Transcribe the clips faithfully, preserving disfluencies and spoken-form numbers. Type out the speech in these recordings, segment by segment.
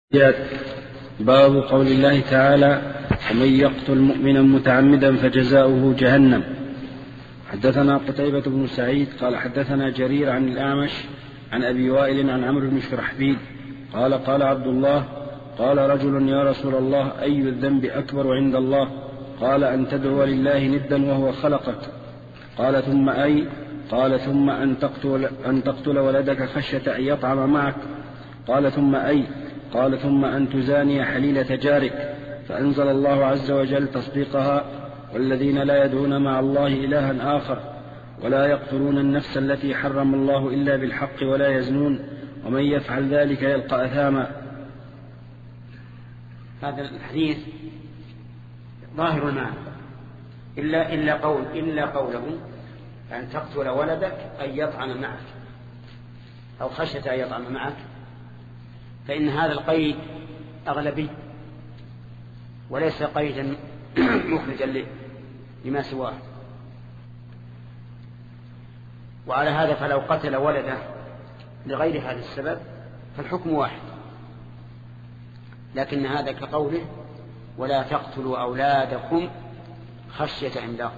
باب قول الله تعالى: ومن يقتل مؤمنا متعمدا فجزاؤه جهنم. حدثنا قتيبة بن سعيد قال حدثنا جرير عن الأعمش عن أبي وائل عن عمرو بن شرحبيل قال قال عبد الله: قال رجل: يا رسول الله، أي الذنب أكبر عند الله؟ قال: أن تدعو لله ندا وهو خلقك. قال: ثم أي؟ قال: ثم أن تقتل, أن تقتل ولدك خشية أن يطعم معك. قال: ثم أي؟ قال: ثم أن تزاني حليلة جارك. فأنزل الله عز وجل تصديقها: والذين لا يدعون مع الله إلها آخر ولا يقتلون النفس التي حرم الله إلا بالحق ولا يزنون ومن يفعل ذلك يلقى أثاما. هذا الحديث ظاهر المعنى إلا, إلا, قول إلا قوله: أن تقتل ولدك أن يطعم معك أو خشية أن يطعم معك، فإن هذا القيد أغلبي وليس قيدا مخرجا لما سواه. وعلى هذا فلو قتل ولده لغير هذا السبب فالحكم واحد، لكن هذا كقوله: ولا تقتلوا أولادكم خشية إملاق،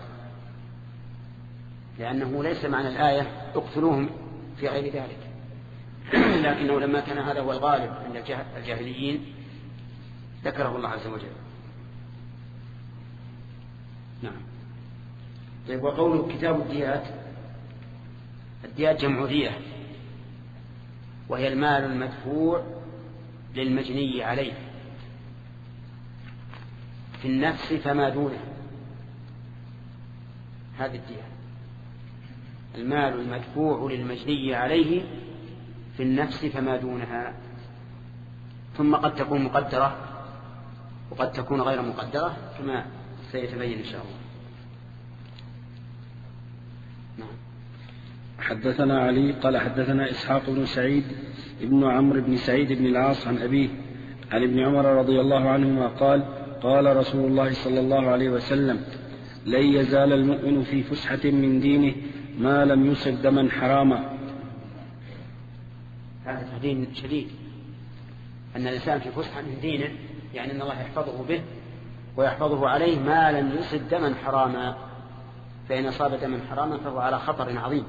لأنه ليس معنى الآية اقتلوهم في غير ذلك، لكنه لما كان هذا هو الغالب عند الجاهليين ذكره الله عز وجل. نعم. طيب، وقوله كتاب الديات، الديات جمع دية، وهي المال المدفوع للمجني عليه في النفس فما دونه. هذه الدية المال المدفوع للمجني عليه في النفس فما دونها، ثم قد تكون مقدرة وقد تكون غير مقدرة كما سيتبين إن شاء الله. نعم. حدثنا علي قال حدثنا إسحاق بن سعيد ابن عمرو بن سعيد بن العاص عن أبيه عن ابن عمر رضي الله عنهما قال: قال رسول الله صلى الله عليه وسلم: لن يزال المؤمن في فسحة من دينه ما لم يصب دما حراما. هذا تهديد شديد، أن الإنسان في فسحة من دينه، يعني أن الله يحفظه به ويحفظه عليه ما لم يصب دما حراما، فإن أصاب دما حراما فهو على خطر عظيم.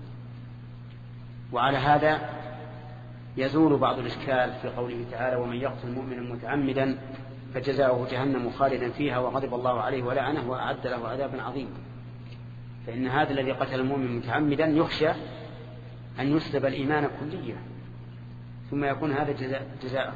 وعلى هذا يزول بعض الإشكال في قوله تعالى: ومن يقتل مؤمنا متعمدا فجزاؤه جهنم خالدا فيها وغضب الله عليه ولعنه وأعد له عذابا عظيما. فإن هذا الذي قتل المؤمن متعمدا يخشى أن يسلب الإيمان كليا ثم يكون هذا جزاء جزاءه.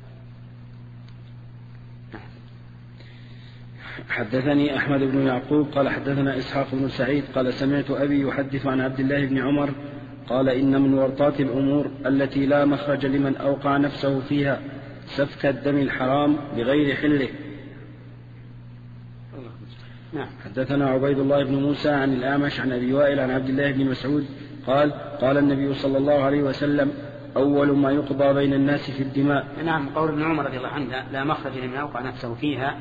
حدثني أحمد بن يعقوب قال حدثنا إسحاق بن سعيد قال سمعت أبي يحدث عن عبد الله بن عمر قال: إن من ورطات الأمور التي لا مخرج لمن أوقع نفسه فيها سفك الدم الحرام بغير حله. حدثنا عبيد الله بن موسى عن الأعمش عن أبي وائل عن عبد الله بن مسعود قال: قال النبي صلى الله عليه وسلم: أول ما يقضى بين الناس في الدماء. نعم. قول ابن عمر رضي الله عنه: لا مخرج لمن أوقع نفسه فيها،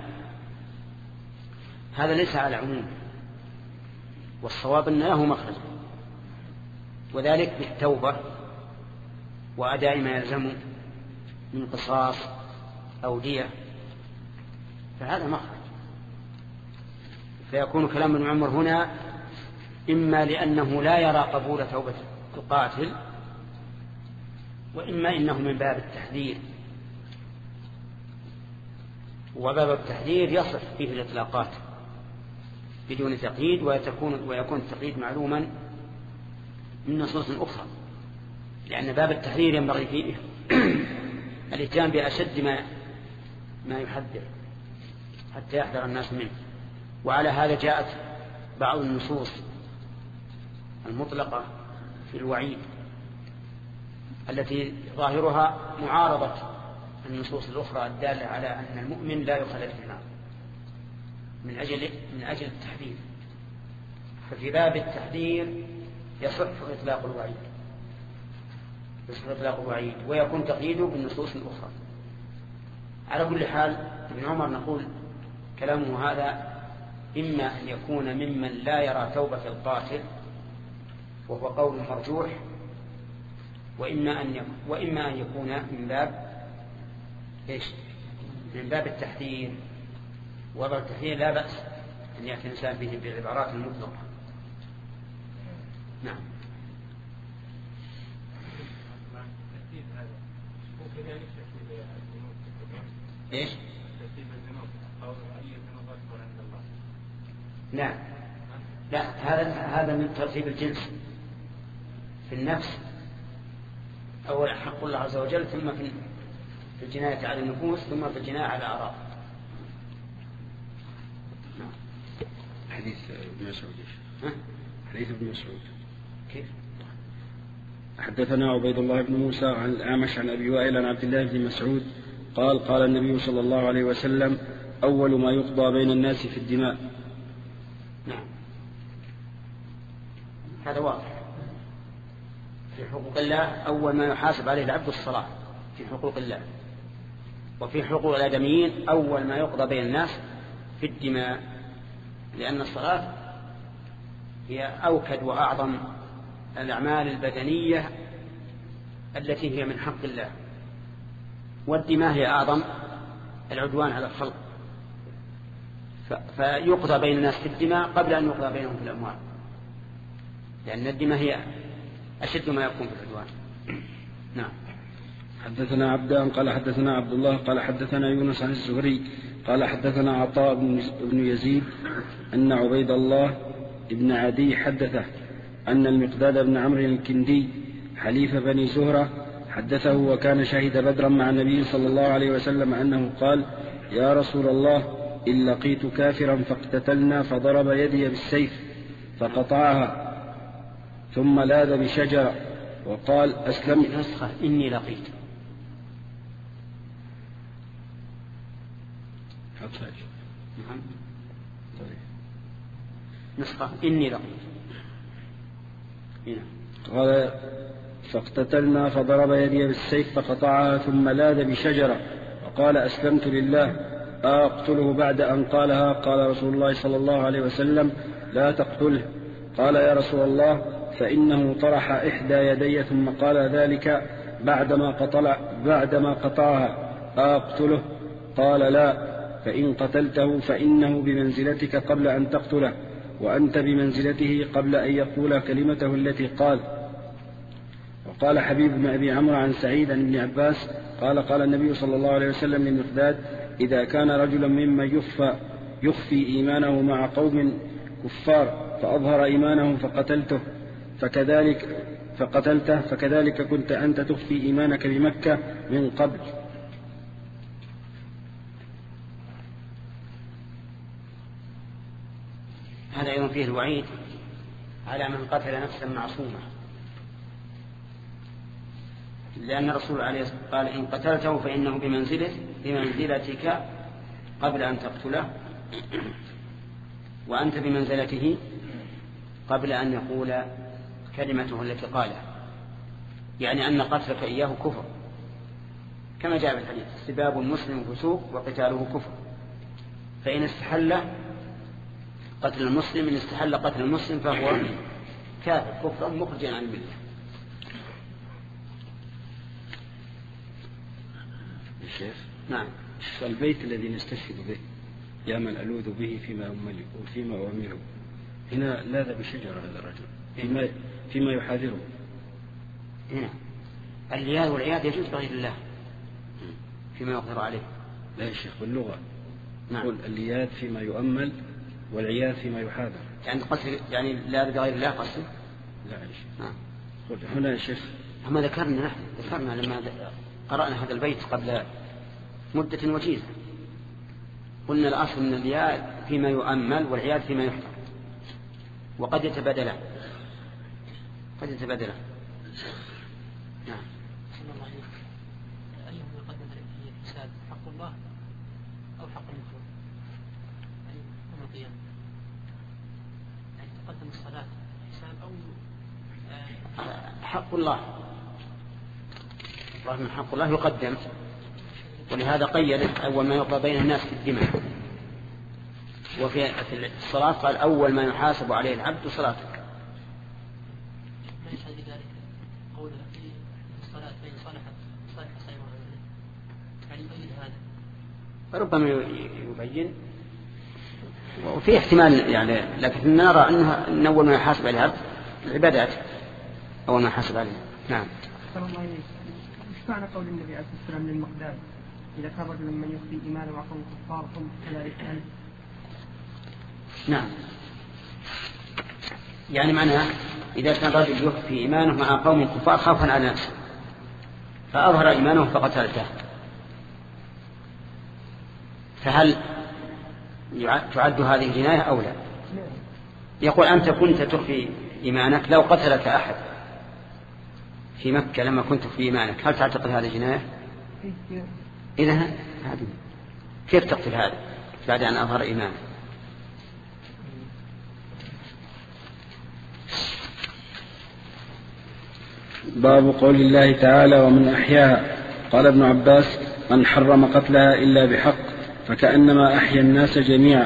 هذا ليس على عموم، والصواب أنه له مخرج، وذلك بالتوبة وأداء ما يلزم من قصاص أو دية، فهذا مخرج. فيكون كلام ابن عمر هنا إما لأنه لا يرى قبول توبة القاتل، وإما إنه من باب التحذير، وباب التحذير يصح فيه الإطلاقات بدون تقييد، ويكون ويكون التقييد معلوما من نصوص أخرى، لأن باب التحذير ينبغي فيه الاتيان بأشد ما ما يحذر حتى يحذر الناس منه. وعلى هذا جاءت بعض النصوص المطلقة في الوعيد التي ظاهرها معارضة النصوص الأخرى الدالة على أن المؤمن لا يخلد في النار من أجل من أجل التحذير. ففي باب التحذير يصح إطلاق الوعيد يصح إطلاق الوعيد ويكون تقييده بالنصوص الأخرى. على كل حال ابن عمر نقول كلامه هذا إما أن يكون ممن لا يرى توبة القاتل وهو قول مرجوح، وإما أن وإما أن يكون من باب إيش؟ من باب التحذير، وضع التحذير لا بأس أن يأتي الإنسان به بالعبارات المطلقة. نعم. إيش؟ لا لا، هذا هذا من ترتيب الجنس في النفس. أول حق الله عز وجل، ثم في الجناية على النفوس، ثم في الجناية على الأعراض. حديث ابن مسعود. حديث ابن مسعود كيف؟ حدثنا عبيد الله بن موسى عن الأعمش عن أبي وائل عن عبد الله بن مسعود قال قال النبي صلى الله عليه وسلم: أول ما يقضى بين الناس في الدماء. نعم، هذا واضح. في حقوق الله أول ما يحاسب عليه العبد الصلاة في حقوق الله، وفي حقوق الآدميين أول ما يقضى بين الناس في الدماء، لأن الصلاة هي أوكد وأعظم الأعمال البدنية التي هي من حق الله، والدماء هي أعظم العدوان على الخلق، فيقضى بين الناس في الدماء قبل أن يقضى بينهم في الأموال، لأن الدماء هي أشد ما يكون في العدوان. نعم. حدثنا عبدان قال حدثنا عبد الله قال حدثنا يونس عن الزهري قال حدثنا عطاء بن يزيد أن عبيد الله بن عدي حدثه أن المقداد بن عمرو الكندي حليف بني زهرة حدثه وكان شهد بدرا مع النبي صلى الله عليه وسلم أنه قال: يا رسول الله، إن لقيت كافرا فاقتتلنا فضرب يدي بالسيف فقطعها ثم لاذ بشجرة وقال: أسلم. نسخة إني لقيت. نعم. نسخة إني لقيت. هنا. قال: فاقتتلنا فضرب يدي بالسيف فقطعها ثم لاذ بشجرة وقال: أسلمت لله، أقتله بعد أن قالها؟ قال رسول الله صلى الله عليه وسلم: لا تقتله. قال: يا رسول الله، فإنه طرح إحدى يدي ثم قال ذلك بعدما قطع بعدما قطعها، أقتله؟ قال: لا، فإن قتلته فإنه بمنزلتك قبل أن تقتله، وأنت بمنزلته قبل أن يقول كلمته التي قال. وقال حبيب بن أبي عمرو عن سعيد عن ابن عباس قال: قال النبي صلى الله عليه وسلم للمقداد: إذا كان رجلا ممن يخفى يخفي إيمانه مع قوم كفار فأظهر إيمانه فقتلته فكذلك فقتلته فكذلك كنت أنت تخفي إيمانك بمكة من قبل. هذا أيضا فيه الوعيد على من قتل نفسا معصومة، لأن الرسول عليه الصلاة والسلام قال: إن قتلته فإنه بمنزله بمنزلتك قبل أن تقتله، وأنت بمنزلته قبل أن يقول كلمته التي قالها، يعني أن قتلك إياه كفر، كما جاء في الحديث: سباب المسلم فسوق وقتاله كفر، فإن استحل قتل المسلم إن استحل قتل المسلم فهو كافر كفرا مخرجا عن الملة. الشيخ. نعم. البيت الذي نستشهد به: يا من ألوذ به فيما أملك وفيما أؤمره، هنا لاذ بشجرة هذا الرجل فيما, فيما يحاذره. هنا اللياذ والعياذ يجوز بغير الله فيما يقدر عليه. لا يا شيخ، باللغة نعم. يقول اللياذ فيما يؤمل والعياذ فيما يحاذر. يعني قصد يعني لا بغير الله قصد؟ لا يا شيخ. نعم. هنا يا شيخ هم ذكرنا نحن ذكرنا لما قرأنا هذا البيت قبل مدة وجيزة، قلنا الأصل من اللياذ فيما يؤمل والعياذ فيما يحذر، وقد يتبادلان قد يتبادلان. نعم. صلى الله عليه وسلم: أيهم يقدم عليه الحساب، حق الله أو حق المخلوق؟ يعني يوم القيامة يعني تقدم الصلاة حساب أو آه حق الله الله من حق الله يقدم، ولهذا قيد أول ما يقضى بين الناس في الدماء، وفي الصلاة قال: أول ما يحاسب عليه العبد صلاته. ليس لذلك قوله في الصلاة فإن صلحت صلح سائر عمله، يعني يؤيد الشهادة؟ ربما يبين، وفي احتمال يعني، لكن نرى أنها أن أول ما يحاسب عليها العبادات أول ما يحاسب عليها. نعم. ايش معنى قول النبي عليه الصلاة والسلام للمقداد إذا كان رجل من يخفي إيمانه مع قوم كفار ثم كذلك أنت؟ نعم، يعني معناها إذا كان رجل يخفي إيمانه مع قوم كفار خوفا على نفسه فأظهر إيمانه فقتلته، فهل تعد هذه جناية أو لا؟ يقول أنت كنت تخفي إيمانك، لو قتلك أحد في مكة لما كنت في إيمانك، هل تعتقد هذه جناية؟ إذا هذه كيف تقتل هذا بعد أن أظهر إيمانه؟ باب قول الله تعالى ومن أحياها. قال ابن عباس من حرم قتلها إلا بحق فكأنما أحيا الناس جميعا.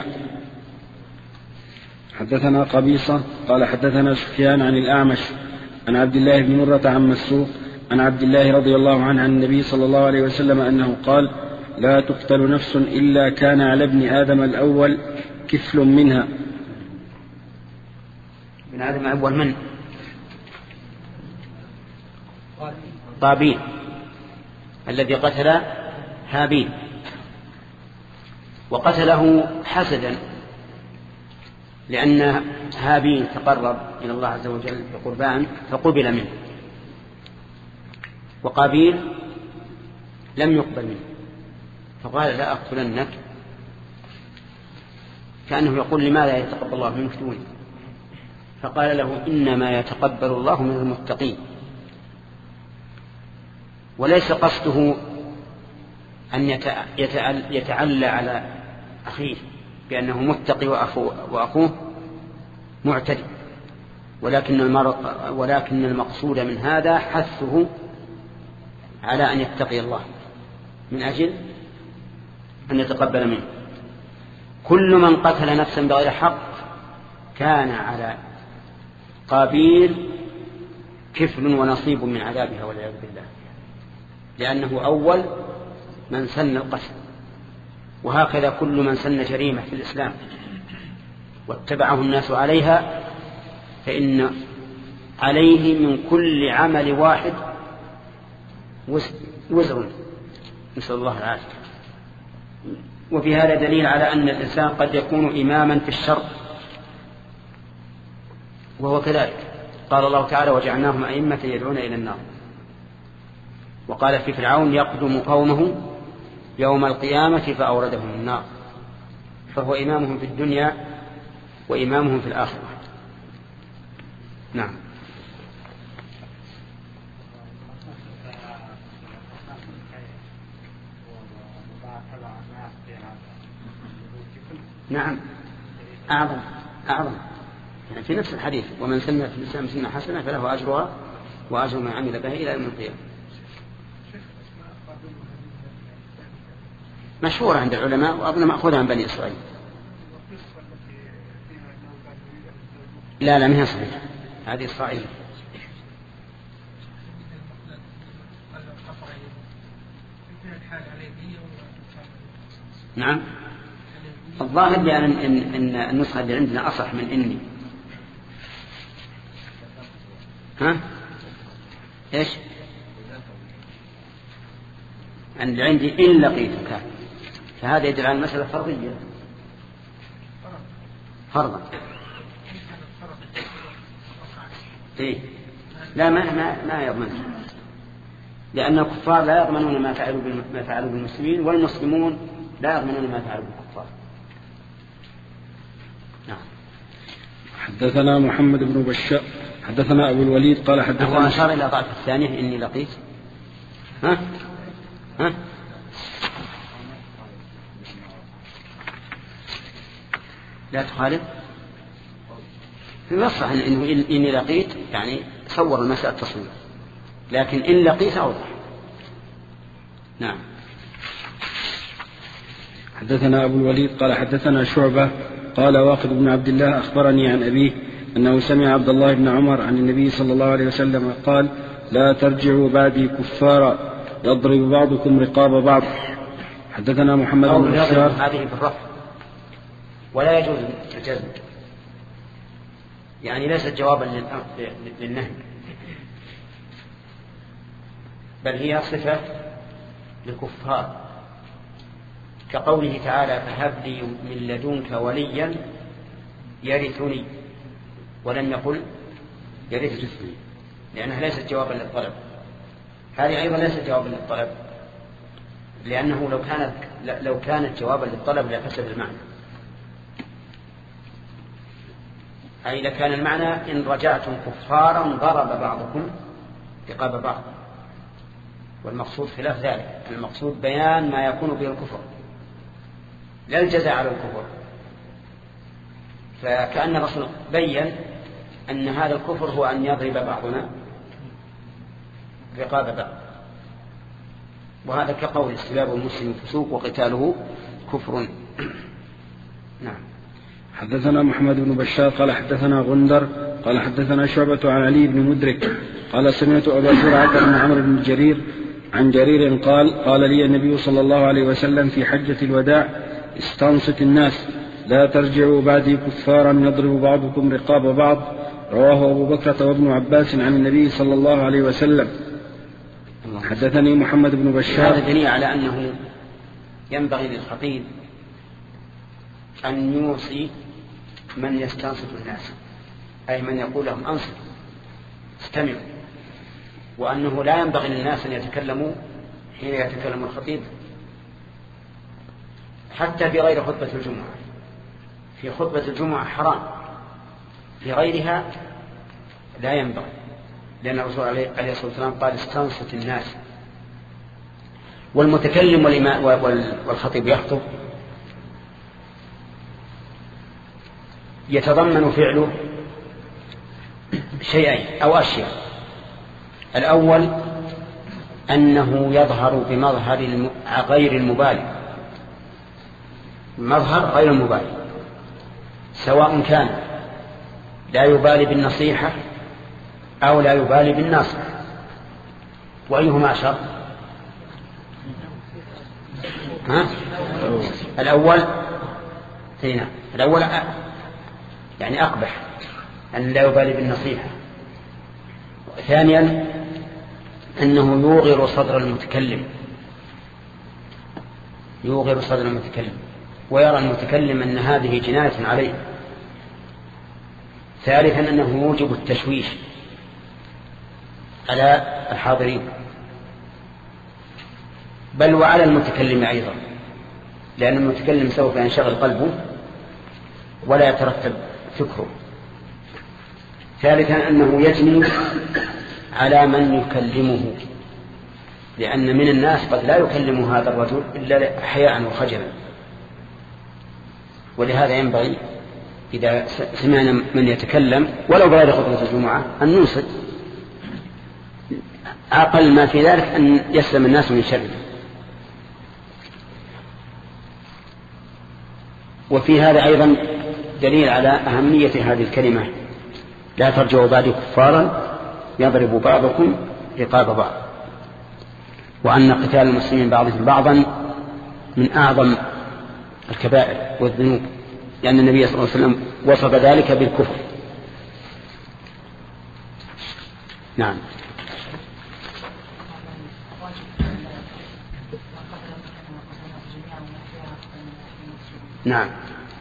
حدثنا قبيصة قال حدثنا سفيان عن الأعمش عن عبد الله بن مرة عن مسروق عن عبد الله رضي الله عنه عن النبي صلى الله عليه وسلم أنه قال لا تقتل نفس إلا كان على ابن آدم الأول كفل منها. ابن آدم الأول من؟ قابيل الذي قتل هابيل، وقتله حسدا لأن هابيل تقرب إلى الله عز وجل بقربان فقبل منه، وقابيل لم يقبل منه فقال لا أقتلنك، كأنه يقول لماذا يتقبل الله من المفتون؟ فقال له إنما يتقبل الله من المتقين، وليس قصده أن يتعلى على أخيه بأنه متقي وأخوه معتدي، ولكن, ولكن المقصود من هذا حثه على أن يتقي الله من أجل أن يتقبل منه. كل من قتل نفسا بغير حق كان على قابيل كفل ونصيب من عذابها والعياذ بالله، لأنه أول من سن القتل، وهكذا كل من سن جريمة في الإسلام واتبعه الناس عليها فإن عليه من كل عمل واحد وزر، نسأل الله العافية. وفي هذا دليل على أن الإنسان قد يكون إماما في الشر، وهو كذلك. قال الله تعالى وجعلناهم أئمة يدعون إلى النار، وقال في فرعون يقدم قومه يوم القيامة فأوردهم النار، فهو إمامهم في الدنيا وإمامهم في الآخرة. نعم. نعم أعظم أعظم يعني في نفس الحديث ومن سن في الإسلام سنة حسنة فله أجرها وأجر من عمل بها إلى يوم القيامة. مشهورة عند العلماء وأظن مأخوذة عن بني إسرائيل. لا لا مهي صحيحة، هذه إسرائيل. نعم الظاهر لأن إن, إن النسخة اللي عندنا أصح من إني. ها إيش أن اللي عندي إن لقيتك، فهذا يدل على المسألة فرضية فرضا. إيه لا ما ما ما يضمن، لأن الكفار لا يضمنون ما فعلوا ما فعلوا بالمسلمين، والمسلمون لا يضمنون ما فعلوا بالكفار. نعم. حدثنا محمد بن بشار حدثنا أبو الوليد قال حدثنا. هو أشار إلى ضعف الثانية إني لقيت. ها ها لا تخالف في الصح إنه إني لقيت يعني صور المسألة تصوير، لكن إن لقيت أوضح. نعم. حدثنا أبو الوليد قال حدثنا شعبة قال واقد بن عبد الله أخبرني عن أبيه أنه سمع عبد الله بن عمر عن النبي صلى الله عليه وسلم قال لا ترجعوا بعدي كفارا يضرب بعضكم رقاب بعض. حدثنا محمد أو بن بشار. هذه بالرفع ولا يجوز الجزم، يعني ليست جوابا للنهي، بل هي صفة للكفار، كقوله تعالى فهب لي من لدنك وليا يرثني، ولم يقل يرثني، لأنها ليست جوابا للطلب. هذه أيضا ليست جوابا للطلب، لأنه لو كانت لو كانت جوابا للطلب لفسد المعنى. أي لكان المعنى إن رجعتم كفارا ضرب بعضكم رقاب بعض، والمقصود خلاف ذلك، المقصود بيان ما يكون به الكفر لا الجزاء على الكفر. فكأن الرسول بيّن أن هذا الكفر هو أن يضرب بعضنا رقاب بعض، وهذا كقول استباب المسلم فسوق وقتاله كفر. نعم. حدثنا محمد بن بشار قال حدثنا غندر قال حدثنا شعبة عن علي بن مدرك قال سمعت أبا زرعة بن عمرو بن جرير عن جرير قال قال لي النبي صلى الله عليه وسلم في حجة الوداع استنصت الناس لا ترجعوا بعدي كفارا يضرب بعضكم رقاب بعض. رواه أبو بكرة وابن عباس عن النبي صلى الله عليه وسلم. حدثني محمد بن بشار. هذا دليل على أنه ينبغي للخطيب أن يوصي من يستنصت الناس، أي من يقول لهم أنصت استمعوا، وأنه لا ينبغي للناس أن يتكلموا حين يتكلم الخطيب حتى بغير خطبة الجمعة. في خطبة الجمعة حرام، في غيرها لا ينبغي، لأن الرسول عليه الصلاة والسلام قال استنصت الناس. والمتكلم والخطيب يخطب يتضمن فعله شيئين أو أشياء. الأول أنه يظهر بمظهر غير المبالي، مظهر غير المبالي، سواء كان لا يبالي بالنصيحة أو لا يبالي بالناصح، وأيهما أشر؟ ها؟ الأول هنا الأول يعني أقبح أن لا يبالي بالنصيحة. ثانيا أنه يوغر صدر المتكلم، يوغر صدر المتكلم ويرى المتكلم أن هذه جناية عليه. ثالثا أنه يوجب التشويش على الحاضرين، بل وعلى المتكلم أيضا، لأن المتكلم سوف ينشغل قلبه ولا يترتب فكره. ثالثا أنه يجني على من يكلمه، لأن من الناس قد لا يكلم هذا الرجل إلا حياء وخجلا. ولهذا ينبغي إذا سمعنا من يتكلم ولو بغير خطبة الجمعة أن ننصت، أقل ما في ذلك أن يسلم الناس من شره. وفي هذا أيضا دليل على أهمية هذه الكلمة لا ترجعوا بعدي كفارا يضرب بعضكم رقاب بعض، وأن قتال المسلمين بعضهم بعضا من أعظم الكبائر والذنوب، لأن النبي صلى الله عليه وسلم وصف ذلك بالكفر. نعم. نعم،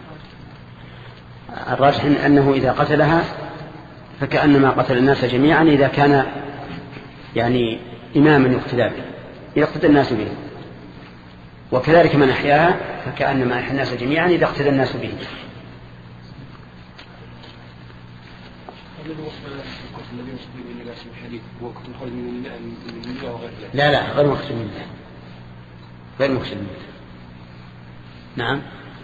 الراجح أنه إذا قتلها فكأنما قتل الناس جميعا إذا كان يعني إماما يقتدى به يقتدى الناس به، وكذلك من أحياها فكأنما أحيا الناس جميعا إذا اقتدى الناس به. لا لا غير مخرج من الله، غير مخرج من الله. نعم.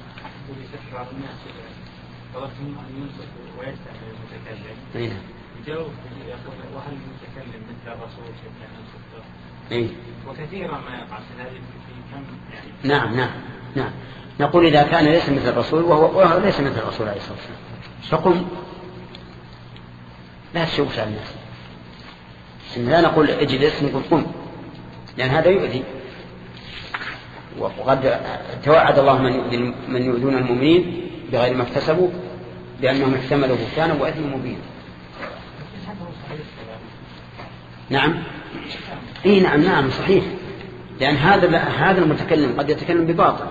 أين؟ يجاوب يقول وهل المتكلم مثل الرسول شبه الخطة؟ أي. وكثيرا ما يقع في هذه في كم يعني. نعم نعم نعم. نقول إذا كان ليس مثل الرسول وهو, وهو ليس مثل الرسول عليه الصلاة والسلام فقم، لا تشوفش على الناس. لا نقول اجلس، نقول قم، لأن هذا يؤذي وقد توعد الله من, من يؤذون المؤمنين بغير ما اكتسبوا لأنهم احتملوا بهتانا وإثما مبينا. نعم اي نعم نعم صحيح، لأن هذا هذا المتكلم قد يتكلم بباطل،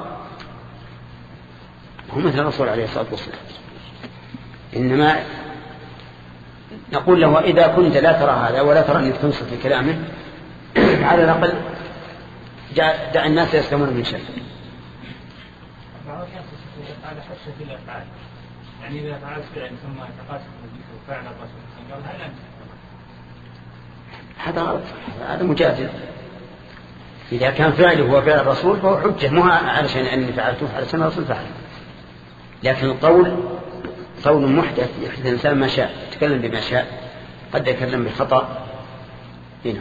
هو مثل الرسول عليه الصلاة والسلام. إنما نقول له إذا كنت لا ترى هذا ولا ترى أنك تنصف في كلامه على الأقل دع الناس يسلمون من شر. هذا حشة في الأفعال، يعني إذا فعلت فعل ثم تقاسم فعل الرسول قال هذا هذا غلط، هذا مجادل. إذا كان فعله هو فعل الرسول فهو حجة، مو علشان أني فعلته علشان الرسول فعله. لكن القول قول محدث يحدث الإنسان ما شاء، يتكلم بما شاء، قد يتكلم بخطأ. هنا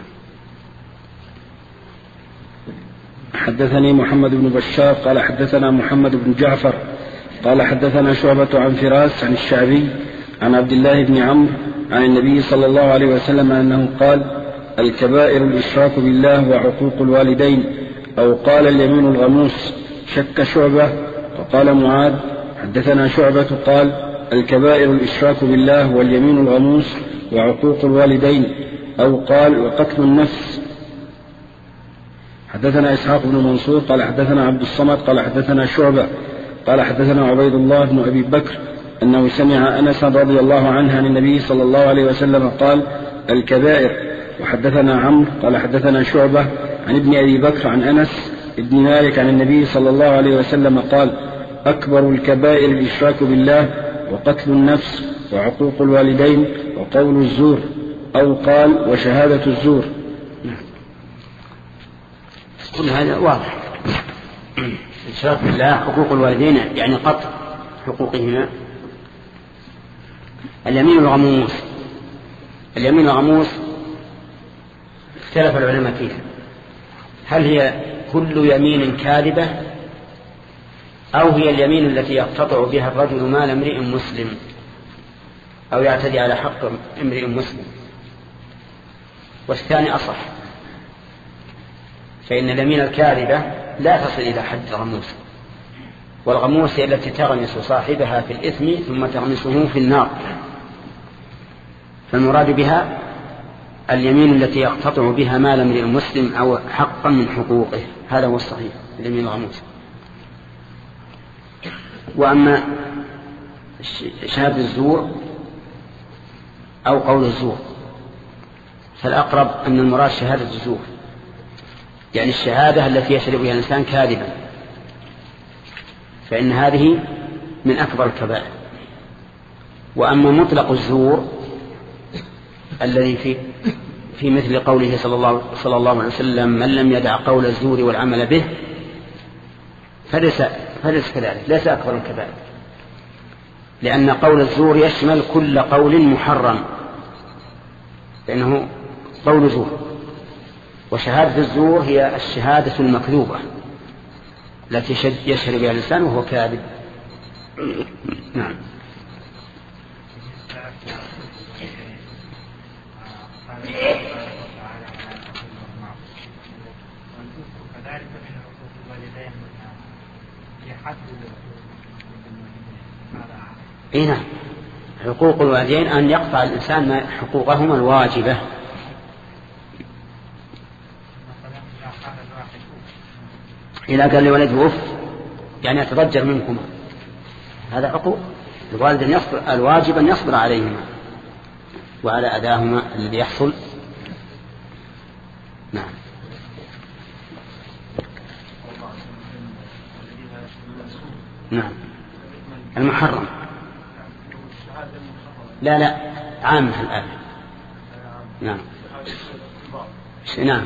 حدثني محمد بن بشار قال حدثنا محمد بن جعفر قال حدثنا شعبة عن فراس عن الشعبي عن عبد الله بن عمرو عن النبي صلى الله عليه وسلم أنه قال: الكبائر الإشراك بالله وعقوق الوالدين، أو قال اليمين الغموس. شك شعبة وقال معاذ: حدثنا شعبة قال: الكبائر الإشراك بالله واليمين الغموس وعقوق الوالدين، أو قال: وقتل النفس. حدثنا إسحاق بن منصور قال حدثنا عبد الصمد قال حدثنا شعبة قال حدثنا عبيد الله بن أبي بكر أنه سمع أنس رضي الله عنه عن النبي صلى الله عليه وسلم قال: الكبائر. وحدثنا عمرو قال حدثنا شعبة عن ابن أبي بكر عن أنس ابن مالك عن النبي صلى الله عليه وسلم قال: أكبر الكبائر الإشراك بالله وقتل النفس وعقوق الوالدين وقول الزور، أو قال: وشهادة الزور. كل هذا واضح. الإشراك بالله حقوق الوالدين يعني قطع حقوقهما. اليمين الغموس، اليمين الغموس اختلف العلماء فيها، هل هي كل يمين كاذبة أو هي اليمين التي يقتطع بها الرجل مال امرئ مسلم أو يعتدي على حق امرئ مسلم. والثاني أصح، فإن اليمين الكاذبة لا تصل إلى حد الغموس، والغموس هي التي تغمس صاحبها في الإثم ثم تغمسه في النار. فالمراد بها اليمين التي يقتطع بها مال امرئ مسلم أو حقا من حقوقه، هذا هو الصحيح، اليمين الغموس. وأما شهادة الزور أو قول الزور فالأقرب أن المراد شهادة الزور، يعني الشهادة التي يشهد بها الإنسان كاذبا، فإن هذه من أكبر الكبائر. وأما مطلق الزور الذي في في مثل قوله صلى الله, صلى الله عليه وسلم: من لم يدع قول الزور والعمل به فليس فليس كذلك، ليس أكبر الكبائر، لأن قول الزور يشمل كل قول محرم، لأنه قول زور. وشهادة الزور هي الشهادة المكذوبة التي يشهد بها الإنسان وهو كاذب. نعم. اي نعم، حقوق الوالدين أن يقطع الإنسان حقوقهما الواجبة. إذا قال لولده أف يعني أتضجر منكما، هذا حقوق الوالد أن يصبر، الواجب أن يصبر عليهما وعلى أذاهما الذي يحصل. نعم. نعم المحرم، لا لا عامة الآن. نعم. نعم.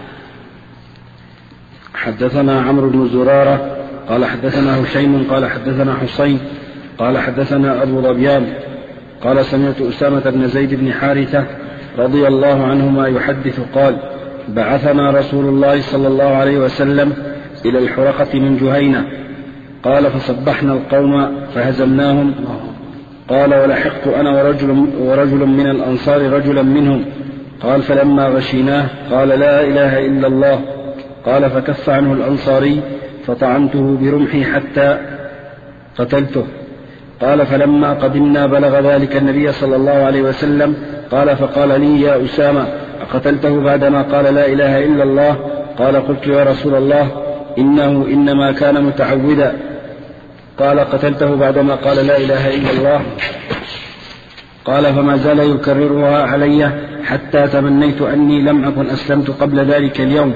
حدثنا عمرو بن زرارة قال حدثنا هشيم قال حدثنا حسين قال حدثنا أبو ظبيان قال: سمعت أسامة بن زيد بن حارثة رضي الله عنهما يحدث قال: بعثنا رسول الله صلى الله عليه وسلم إلى الحرقة من جهينة، قال: فصبحنا القوم فهزمناهم، قال: ولحقت أنا ورجل, ورجل من الأنصار رجلا منهم، قال: فلما غشيناه قال: لا إله إلا الله، قال: فكف عنه الأنصاري فطعنته برمحي حتى قتلته. قال فلما قدمنا بلغ ذلك النبي صلى الله عليه وسلم قال فقال لي يا أسامة أقتلته بعدما قال لا إله إلا الله؟ قال قلت يا رسول الله إنه إنما كان متعودا. قال قتلته بعدما قال لا إله إلا الله؟ قال فما زال يكررها علي حتى تمنيت أني لم أكن أسلمت قبل ذلك اليوم.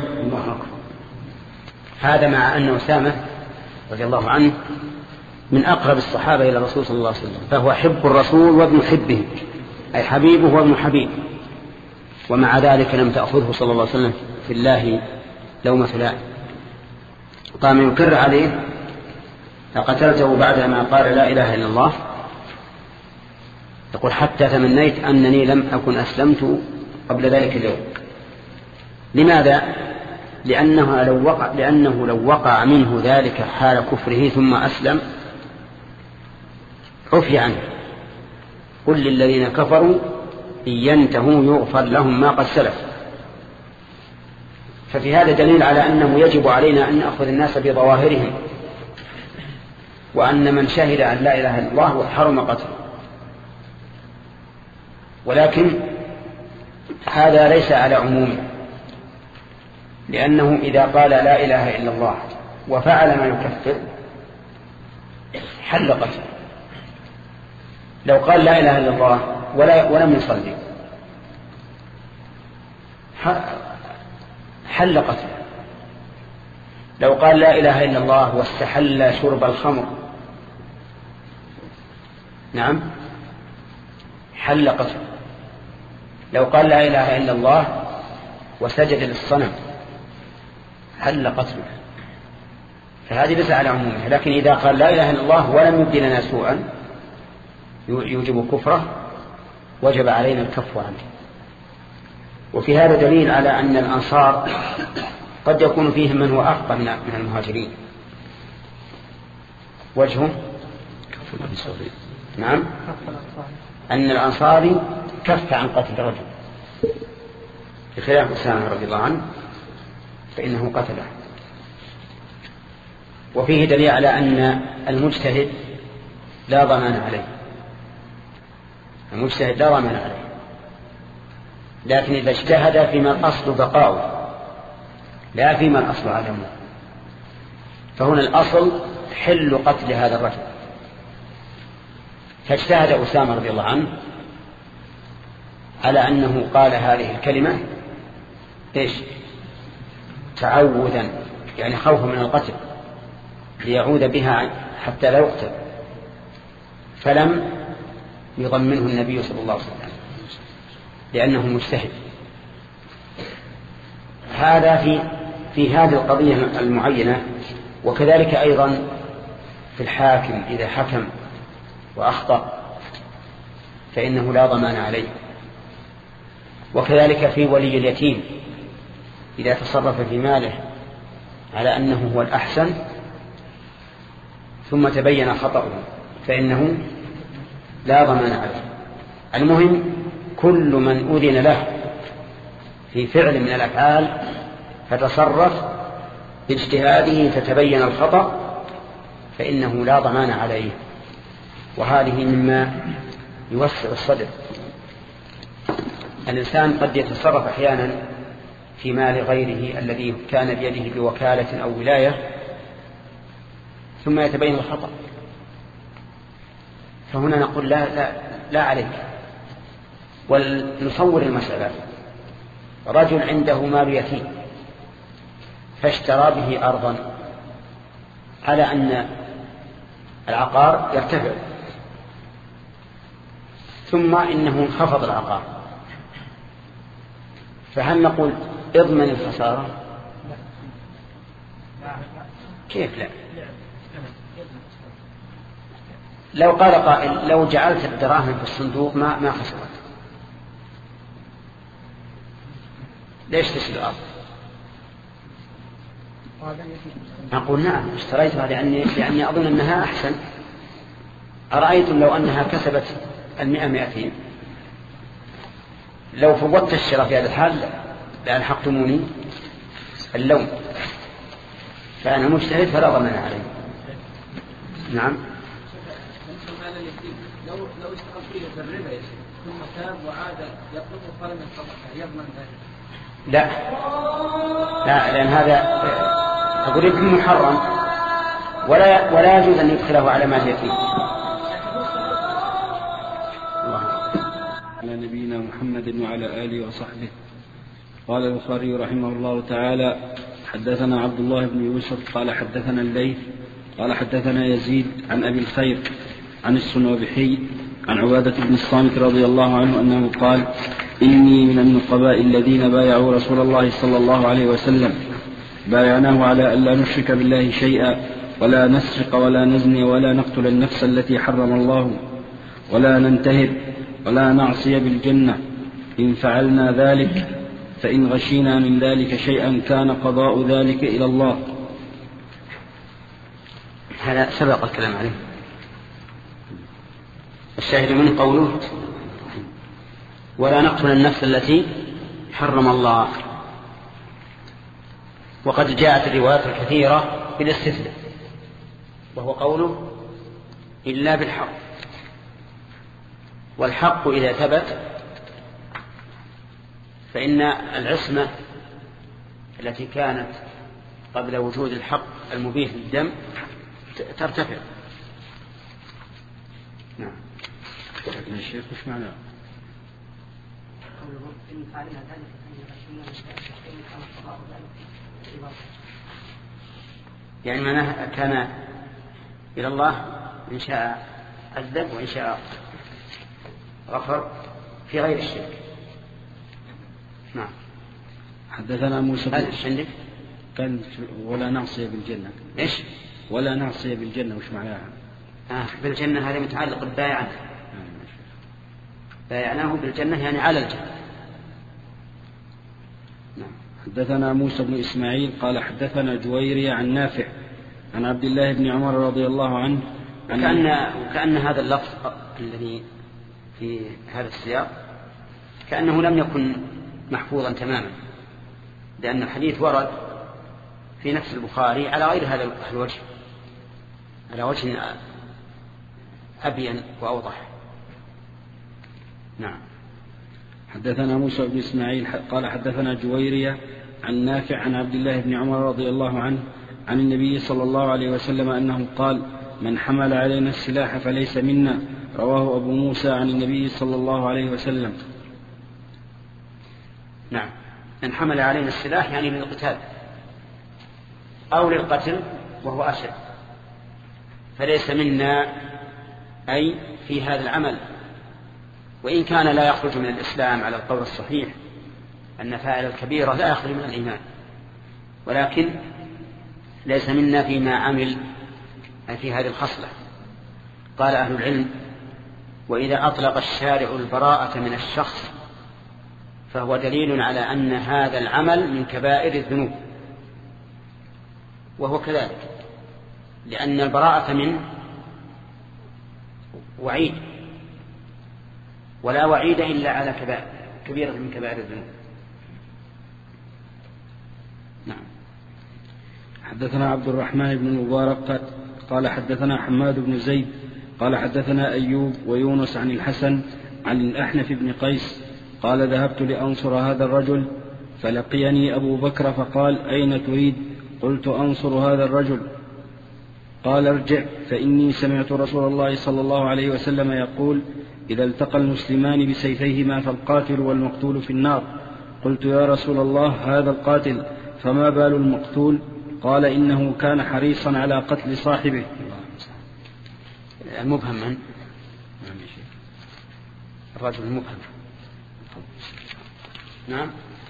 هذا مع أن أسامة رضي الله عنه من أقرب الصحابة إلى الرسول صلى الله عليه وسلم، فهو حب الرسول وابن حبه، أي حبيبه وابن حبيب، ومع ذلك لم تأخذه صلى الله عليه وسلم في الله لومة لائم. قام يكرر عليه فقتلته بعدما قال لا إله إلا الله. يقول حتى تمنيت أنني لم أكن أسلمت قبل ذلك اليوم. لماذا؟ لأنه لو وقع, لأنه لو وقع منه ذلك حال كفره ثم أسلم عفي عنه. قل للذين كفروا إن ينتهوا يغفر لهم ما قد سلف. ففي هذا دليل على أنه يجب علينا أن نأخذ الناس بظواهرهم، وأن من شهد أن لا إله إلا الله حرم قتله. ولكن هذا ليس على عمومه، لأنه إذا قال لا إله إلا الله وفعل ما يكفر حل قتله. لو قال لا إله إلا الله ولا ولم يصلي حل قتله. لو قال لا إله إلا الله واستحل شرب الخمر نعم حل قتله. لو قال لا إله إلا الله وسجد للصنم حل قتله. فهذه ليس على عمومه. لكن إذا قال لا إله إلا الله ولم يبدي لنا سوءا يوجب كفره وجب علينا الكف عنه. وفي هذا دليل على أن الأنصار قد يكون فيهم من هو أفقه من المهاجرين. وجهه نعم أن الأنصاري كف عن قتل رجل، بخلاف أسامة رضي الله عنه فإنه قتله. وفيه دليل على أن المجتهد لا ضمان عليه. المجتهد لا ضمان عليه، لكن إذا اجتهد فيما الأصل بقاؤه لا فيما الأصل عدمه، فهنا الأصل حل قتل هذا الرجل. فاجتهد أسامة رضي الله عنه على أنه قال هذه الكلمة إيش؟ تعوذا، يعني خوفا من القتل، ليعود بها حتى لا يقتل، فلم يضمنه النبي صلى الله عليه وسلم لأنه مجتهد. هذا في في هذه القضية المعينة. وكذلك أيضا في الحاكم إذا حكم وأخطأ فإنه لا ضمان عليه. وكذلك في ولي اليتيم إذا تصرف في ماله على أنه هو الأحسن ثم تبين خطأه فإنه لا ضمان عليه. المهم كل من أذن له في فعل من الأفعال فتصرف باجتهاده فتبين الخطأ فإنه لا ضمان عليه. وهذه مما يوسع الصدر. الإنسان قد يتصرف أحيانا في مال غيره الذي كان بيده بوكالة أو ولاية ثم يتبين الخطأ، فهنا نقول لا, لا, لا عليك. ونصور المسألة: رجل عنده مال يتيم فاشترى به أرضا على أن العقار يرتفع، ثم إنه انخفض العقار، فهل نقول اضمن الخسارة؟ كيف لا؟ لو قال قائل: لو جعلت الدراهم في الصندوق ما ما خسرت، ليش تشتري الأرض؟ نقول: نعم اشتريتها لأني, لأني أظن أنها أحسن. أرأيتم لو أنها كسبت المئة مئتين لو فوتت الشراء في هذا الحال لألحقتموني اللوم. كان مجتهد فلا ضمان عليه. نعم. لو لو اشتغل فيه في الربا يا شيخ ثم تاب وعاد يطلب فرم الصدقه يضمن ذلك؟ لا لا، لأن هذا أقول يمكن محرم ولا ولا يجوز أن يدخله على مال يتيم. على نبينا محمد وعلى آله وصحبه. قال البخاري رحمه الله تعالى: حدثنا عبد الله بن يوسف قال حدثنا الليث قال حدثنا يزيد عن أبي الخير عن السنوبحي عن عبادة بن الصامت رضي الله عنه أنه قال: إني من النقباء الذين بايعوا رسول الله صلى الله عليه وسلم، بايعناه على أن لا نشرك بالله شيئا ولا نسرق ولا نزني ولا نقتل النفس التي حرم الله ولا ننتهب ولا نعصي بالجنة. إن فعلنا ذلك فإن غشينا من ذلك شيئا كان قضاء ذلك إلى الله. هذا سبق الكلام عليه. الشاهد من قوله: ولا نقتل النفس التي حرم الله. وقد جاءت الروايات الكثيرة بالاستثناء، وهو قوله: إلا بالحق. والحق إذا ثبت فإن العصمة التي كانت قبل وجود الحق المبيح للدم ترتفع. نعم. يا شيخ وش معناه؟ يعني معناه كان إلى الله إن شاء عذب وإن شاء غفر في غير الشرك. نعم. حدثنا موسى بن عندك كان ولا نعصي بالجنة. إيش؟ ولا نعصي بالجنة وش معناها؟ آه بالجنة هذا متعلق بالبايع. بايعناه بالجنة يعني على الجنة. نعم. حدثنا موسى بن إسماعيل قال حدثنا جويري عن نافع عن عبد الله بن عمر رضي الله عنه وكأن, وكأن هذا اللفظ الذي في هذا السياق كأنه لم يكن محفوظا تماما، لأن الحديث ورد في نفس البخاري على غير هذا الوجه، على وجه أبين وأوضح. نعم. حدثنا موسى بن إسماعيل قال حدثنا جويرية عن نافع عن عبد الله بن عمر رضي الله عنه عن النبي صلى الله عليه وسلم أنه قال: من حمل علينا السلاح فليس منا. رواه أبو موسى عن النبي صلى الله عليه وسلم. نعم. من حمل علينا السلاح يعني للقتال أو للقتل وهو أشد، فليس منا أي في هذا العمل. وإن كان لا يخرج من الإسلام على القول الصحيح أن فاعل الكبيرة لا يخرج من الإيمان، ولكن ليس منا فيما عمل في هذه الخصلة. قال أهل العلم: وإذا أطلق الشارع البراءة من الشخص فهو دليل على أن هذا العمل من كبائر الذنوب، وهو كذلك، لأن البراءة من وعيد، ولا وعيد إلا على كبائر كبيرة من كبائر الذنوب. نعم. حدثنا عبد الرحمن بن المبارك قال حدثنا حماد بن زيد قال حدثنا أيوب ويونس عن الحسن عن الأحنف بن قيس قال: ذهبت لأنصر هذا الرجل فلقيني أبو بكر فقال: أين تريد؟ قلت: أنصر هذا الرجل. قال: ارجع فإني سمعت رسول الله صلى الله عليه وسلم يقول: إذا التقى المسلمان بسيفيهما فالقاتل والمقتول في النار. قلت: يا رسول الله هذا القاتل، فما بال المقتول؟ قال: إنه كان حريصا على قتل صاحبه. المبهم من الرجل المبهم. نعم.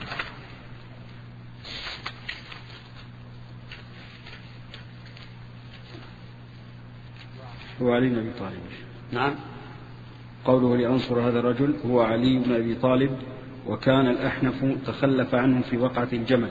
هو علي بن أبي طالب. نعم. قوله لأنصر هذا الرجل هو علي بن أبي طالب، وكان الأحنف تخلف عنه في وقعة الجمل.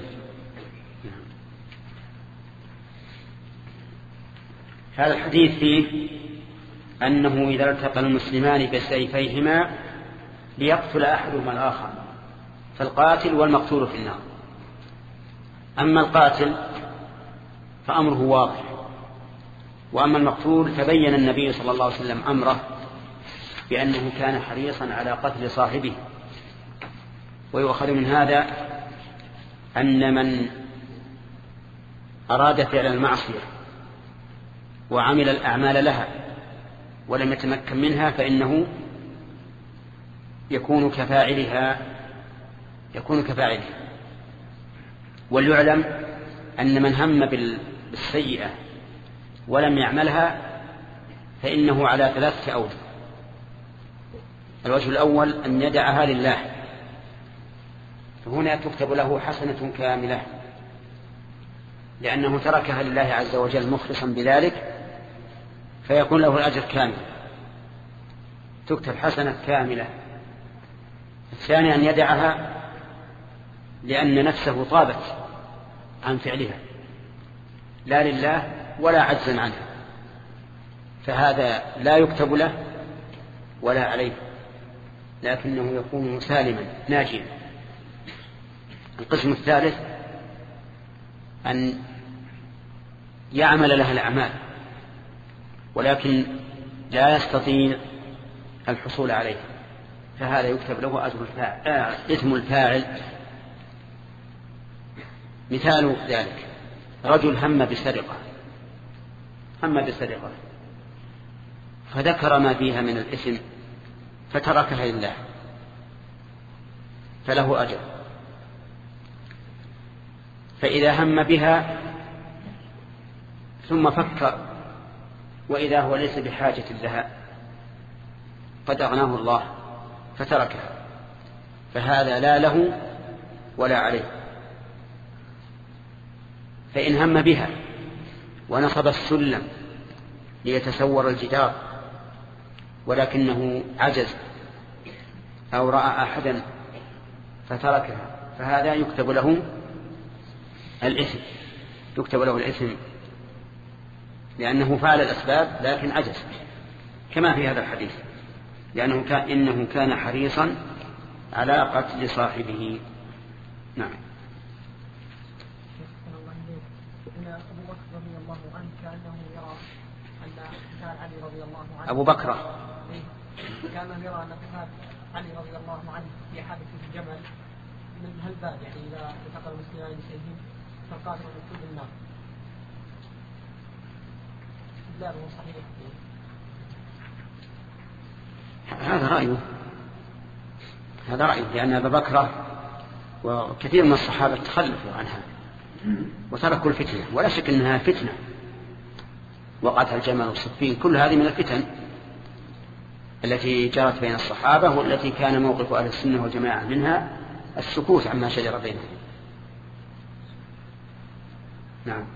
هذا الحديث فيه أنه إذا التقى المسلمان بسيفيهما ليقتل أحدهما الآخر فالقاتل والمقتول في النار. أما القاتل فأمره واضح. وأما المقتول فبين النبي صلى الله عليه وسلم أمره بأنه كان حريصا على قتل صاحبه. ويؤخذ من هذا أن من أراد فعل المعصية وعمل الأعمال لها ولم يتمكن منها فإنه يكون كفاعلها يكون كفاعلها. وليعلم أن من هم بالسيئة ولم يعملها فإنه على ثلاثة أوجه. الوجه الأول أن يدعها لله، فهنا تكتب له حسنة كاملة لأنه تركها لله عز وجل مخلصا بذلك، فيكون له الأجر كامل، تكتب حسنة كاملة. الثاني أن يدعها لأن نفسه طابت عن فعلها لا لله ولا عجزا عنها، فهذا لا يكتب له ولا عليه، لكنه يكون سالما ناجيا. القسم الثالث أن يعمل لها الأعمال ولكن لا يستطيع الحصول عليه، فهذا يكتب له أجر الفاعل آه اسم الفاعل. مثال ذلك رجل هم بسرقة هم بسرقة فذكر ما فيها من الإثم فتركها لله فله أجر. فإذا هم بها ثم فكر وإذا هو ليس بحاجة لها قد أغناه الله فتركها، فهذا لا له ولا عليه. فإن هم بها ونصب السلم ليتسور الجدار ولكنه عجز أو رأى أحدا فتركها، فهذا يكتب له الإثم يكتب له الإثم لأنه فعل الأسباب لكن عجز، كما في هذا الحديث، لأنه كان إنه كان حريصا على قتل صاحبه. نعم. أبو بكر كان يرى أن قتال علي رضي الله عنه في حادثة الجمل من هالباب، يعني إذا التقى المسلمان بسيفهم فالقاتل مكتوب النار. استدلاله صحيح؟ هذا رأيه هذا رأيه لأن أبا بكر وكثير من الصحابة تخلفوا عنها وتركوا الفتنة، ولا شك أنها فتنة، وقعت الجمل والصفين كل هذه من الفتن التي جرت بين الصحابة، والتي كان موقف أهل السنة والجماعة منها السكوت عما شجر بينهم. نعم.